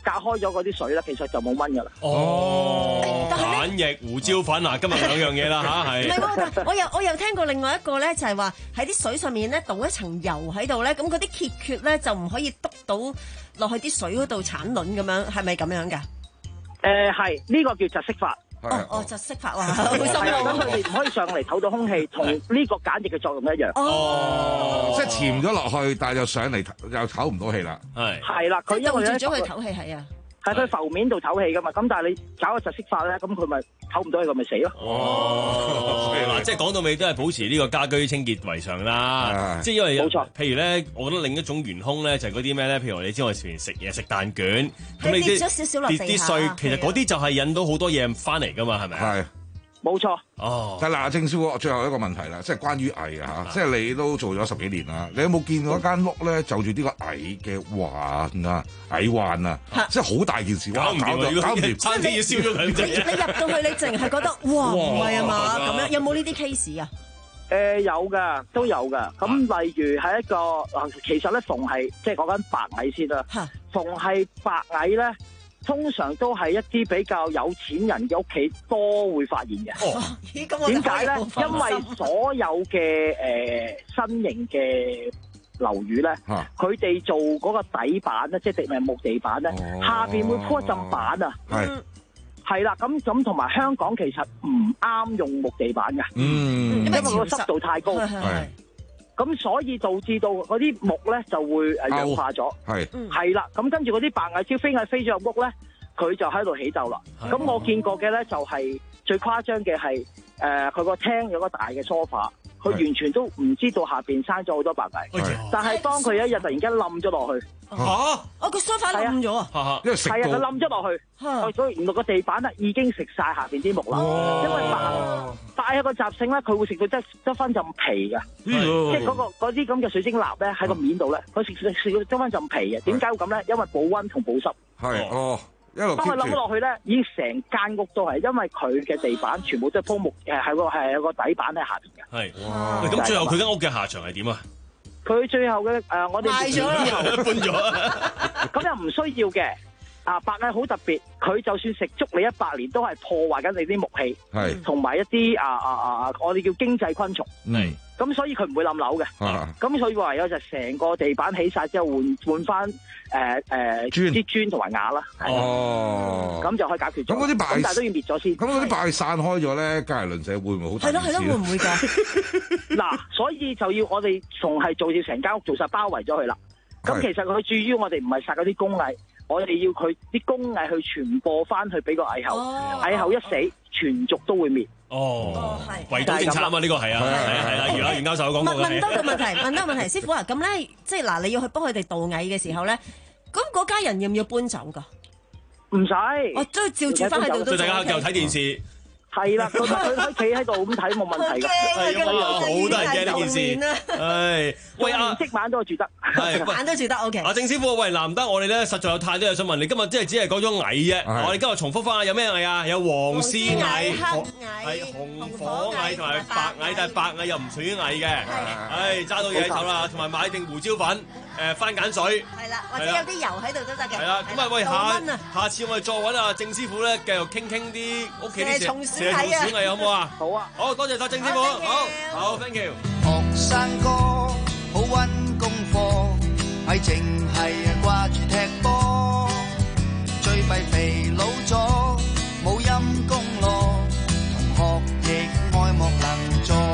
隔開咗嗰啲水咧，其實就冇蚊噶啦。 哦，梘液、胡椒粉啊，今日兩樣嘢啦嚇，係。 唔係喎，我又我又聽過另外一個咧，就係話喺啲水上面咧倒一層油喺度咧，咁嗰啲缺缺咧就唔可以篤到落去啲水嗰度產卵咁樣，係咪咁樣㗎？ 誒係呢個叫窒息法。 哦哦，窒息法哇，好深係啊，咁佢哋唔可以上嚟唞到空氣，同呢個梘液嘅作用一樣。 哦，即係潛咗落去，但係又上嚟又唞唔到氣啦。 係係啦，佢因為咧咗佢唞氣係啊。 係佢浮面度唞氣噶嘛，咁但係你搞個窒息法咧，咁佢咪唞唔到氣，佢咪死咯。 哦，嗱，即係講到尾都係保持呢個家居清潔為上啦。即係因為冇錯，譬如咧，我覺得另一種元兇咧就係嗰啲咩咧，譬如你知我前食嘢食蛋卷，咁你跌咗少少落地下， 跌啲碎，其實嗰啲就係引到好多嘢翻嚟噶嘛，係咪啊？ 係。 冇錯。 哦， 但係嗱，鄭師傅，最後一個問題啦，即係關於蟻啊嚇，即係你都做咗十幾年啦，你有冇見過一間屋咧就住呢個蟻嘅患啊、蟻患啊，即係好大件事， 搞唔掂啊！搞唔掂，餐廳要燒咗佢。 你你入到去，你淨係覺得哇，唔係啊嘛咁樣，有冇呢啲 case 啊？ 誒有㗎，都有㗎。咁例如係一個，其實咧逢係即係講緊白蟻先啦，逢係白蟻咧。通常都係一啲比較有錢人嘅屋企多會發現嘅。 哦， 點解咧？因為所有嘅誒、呃、新型嘅樓宇咧，佢哋、啊、做嗰個底板咧，即係地面木地板咧，哦、下邊會鋪一陣板啊。係係啦，咁咁同埋香港其實唔啱用木地板㗎，嗯，因為個濕度太高。係。咁所以導致到嗰啲木咧就會誒氧化咗，係係啦。咁跟住嗰啲白蟻只要飛蟻飛咗入屋咧，佢就喺度起竇啦。咁我見過嘅咧就係、是、最誇張嘅係誒佢個廳有個大嘅梳化，佢完全都唔知道下邊生咗好多白蟻。但係當佢有一日突然間冧咗落去， 嚇！ 哦個梳化冧咗啊！ 因為食到係啊，佢冧咗落去，所以原來個地板咧已經食晒下邊啲木啦。因為白白有個習性咧，佢會食到得得翻陣皮嘅，即係嗰個嗰啲咁嘅水晶蠟咧喺個面度咧，佢食食食到得翻陣皮嘅。點解會咁咧？因為保溫同保濕。係哦。當佢冧咗落去咧，已經成間屋都係，因為佢嘅地板全部都係鋪木，誒係個係有個底板喺下邊嘅。係，哇！ 咁最後佢間屋嘅下場係點啊？ 佢最後嘅誒、呃，我哋賣咗啦， 搬咗。 咁又唔需要嘅。啊，白蟻好特別，佢就算食足你一百年，都係破壞緊你啲木氣，係同埋一啲啊啊啊，我哋叫經濟昆蟲。係。咁所以佢唔會冧樓嘅，咁、啊、所以唯有就成個地板起晒之後換換翻誒誒啲磚同埋瓦啦，哦，咁就可以解決咗。咁嗰啲白蟻，但係都要滅咗先。咁嗰啲白蟻散開咗咧，隔籬鄰舍會唔會好大件事？係咯係咯，會唔會㗎？嗱，所以就要我哋仲係做要成間屋做晒包圍咗佢啦。咁其實佢至於我哋唔係殺嗰啲工蟻，我哋要佢啲工蟻去傳播翻去俾個蟻后，蟻后一死，全族都會滅。哦，係圍堵政策啊嘛，呢個係啊，係啊係啊，袁阿袁教授講過嘅。 問多個問題，問多個問題，師傅啊，咁咧，即係嗱，你要去幫佢哋導蟻嘅時候咧，咁嗰家人要唔要搬走㗎？ 唔使， 我都照住翻喺度都。 大家又睇電視。 係啦，佢佢可以企喺度咁睇冇問題㗎。 係啊嘛，好多人驚呢件事。係，喂啊， 即晚都住得， 晚都住得 OK。 阿鄭師傅，喂，難得我哋咧，實在有太多嘢想問你。今日即係只係講咗蟻啫，我哋今日重複翻，有咩蟻啊？有黃絲蟻、黑蟻、紅火蟻同埋白蟻，但係白蟻又唔屬於蟻嘅。係，揸到嘢喺手啦，同埋買定胡椒粉、誒番梘水。 係啦，或者有啲油喺度都得嘅。 係啦，咁啊喂，下下次我哋再揾阿鄭師傅咧，繼續傾傾啲屋企啲蛇、蛇蟲鼠蟻好唔好啊？ 好啊， 好多謝晒鄭師傅，好，好 ，thank you。 學生哥好溫功課，咪淨係掛住踢波，最弊肥佬咗冇陰功咯，同學亦愛莫能助。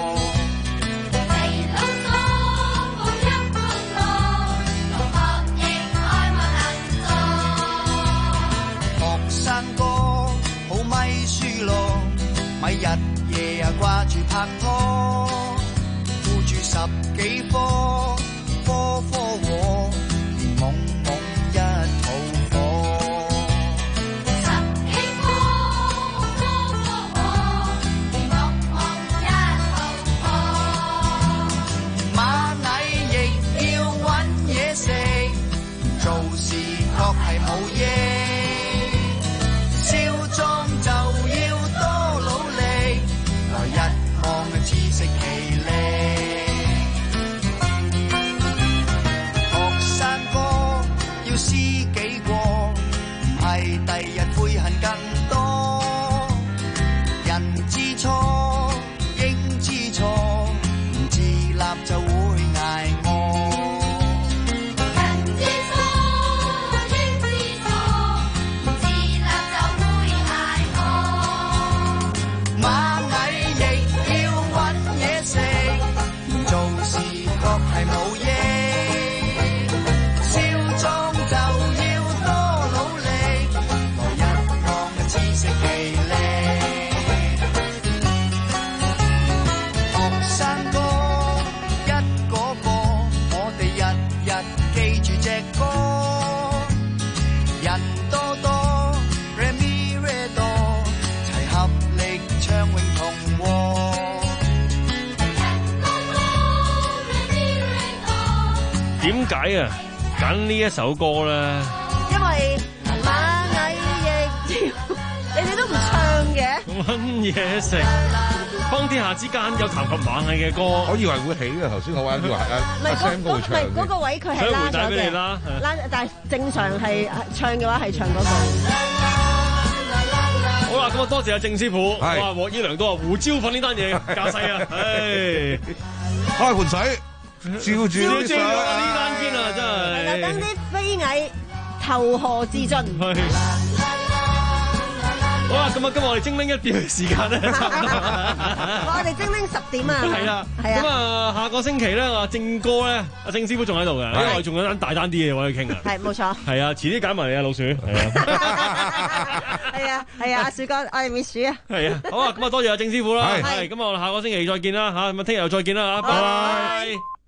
肥佬咗冇陰功咯，同學亦愛莫能助。學生哥好咪輸咯，咪日夜啊掛住拍拖。十幾科，科科和，連懵懵一肚火。十幾科，科科和，連懵懵一肚火。螞蟻亦要搵嘢食，做事確係冇益。少壯就要多努力，來日望自食其力。要知己過， 係冇益，少壯就要多努力，來日望嘅知識魅力。學生哥一個個，我哋日日記住隻歌，人多多 Remi Redo， 齊合力唱永同和。 點解啊？揀呢一首歌咧？ 因為螞蟻亦要，你哋都唔唱嘅。 搵嘢食，方天下之間有談及螞蟻嘅歌， 我以為會起嘅。頭先我話以為阿阿 Sam 哥會唱嘅。 唔係嗰個位佢係拉咗嘅，拉但係正常係唱嘅話係唱嗰個。 好啦，咁啊多謝阿鄭師傅，哇獲益良多啊！胡椒粉呢單嘢架勢啊，唉， 開盆水。照住照住呢單堅啊，真係。 係啦，等啲飛蟻投河自盡。 好啦，咁啊，今日我哋精靈一點嘅時間咧，差唔多。 我哋精靈十點啊。 係啦，係啊。咁啊，下個星期咧，阿正哥咧，阿正師傅仲喺度嘅，因為我哋仲有單大單啲嘢我哋傾啊。 係，冇錯。 係啊，遲啲揀埋你啊，老鼠。係啊。 係啊，係啊，阿鼠哥，我哋滅鼠啊。 係啊，好啊，咁啊，多謝阿正師傅啦。係，咁我哋下個星期再見啦嚇，咁啊，聽日又再見啦嚇，拜拜。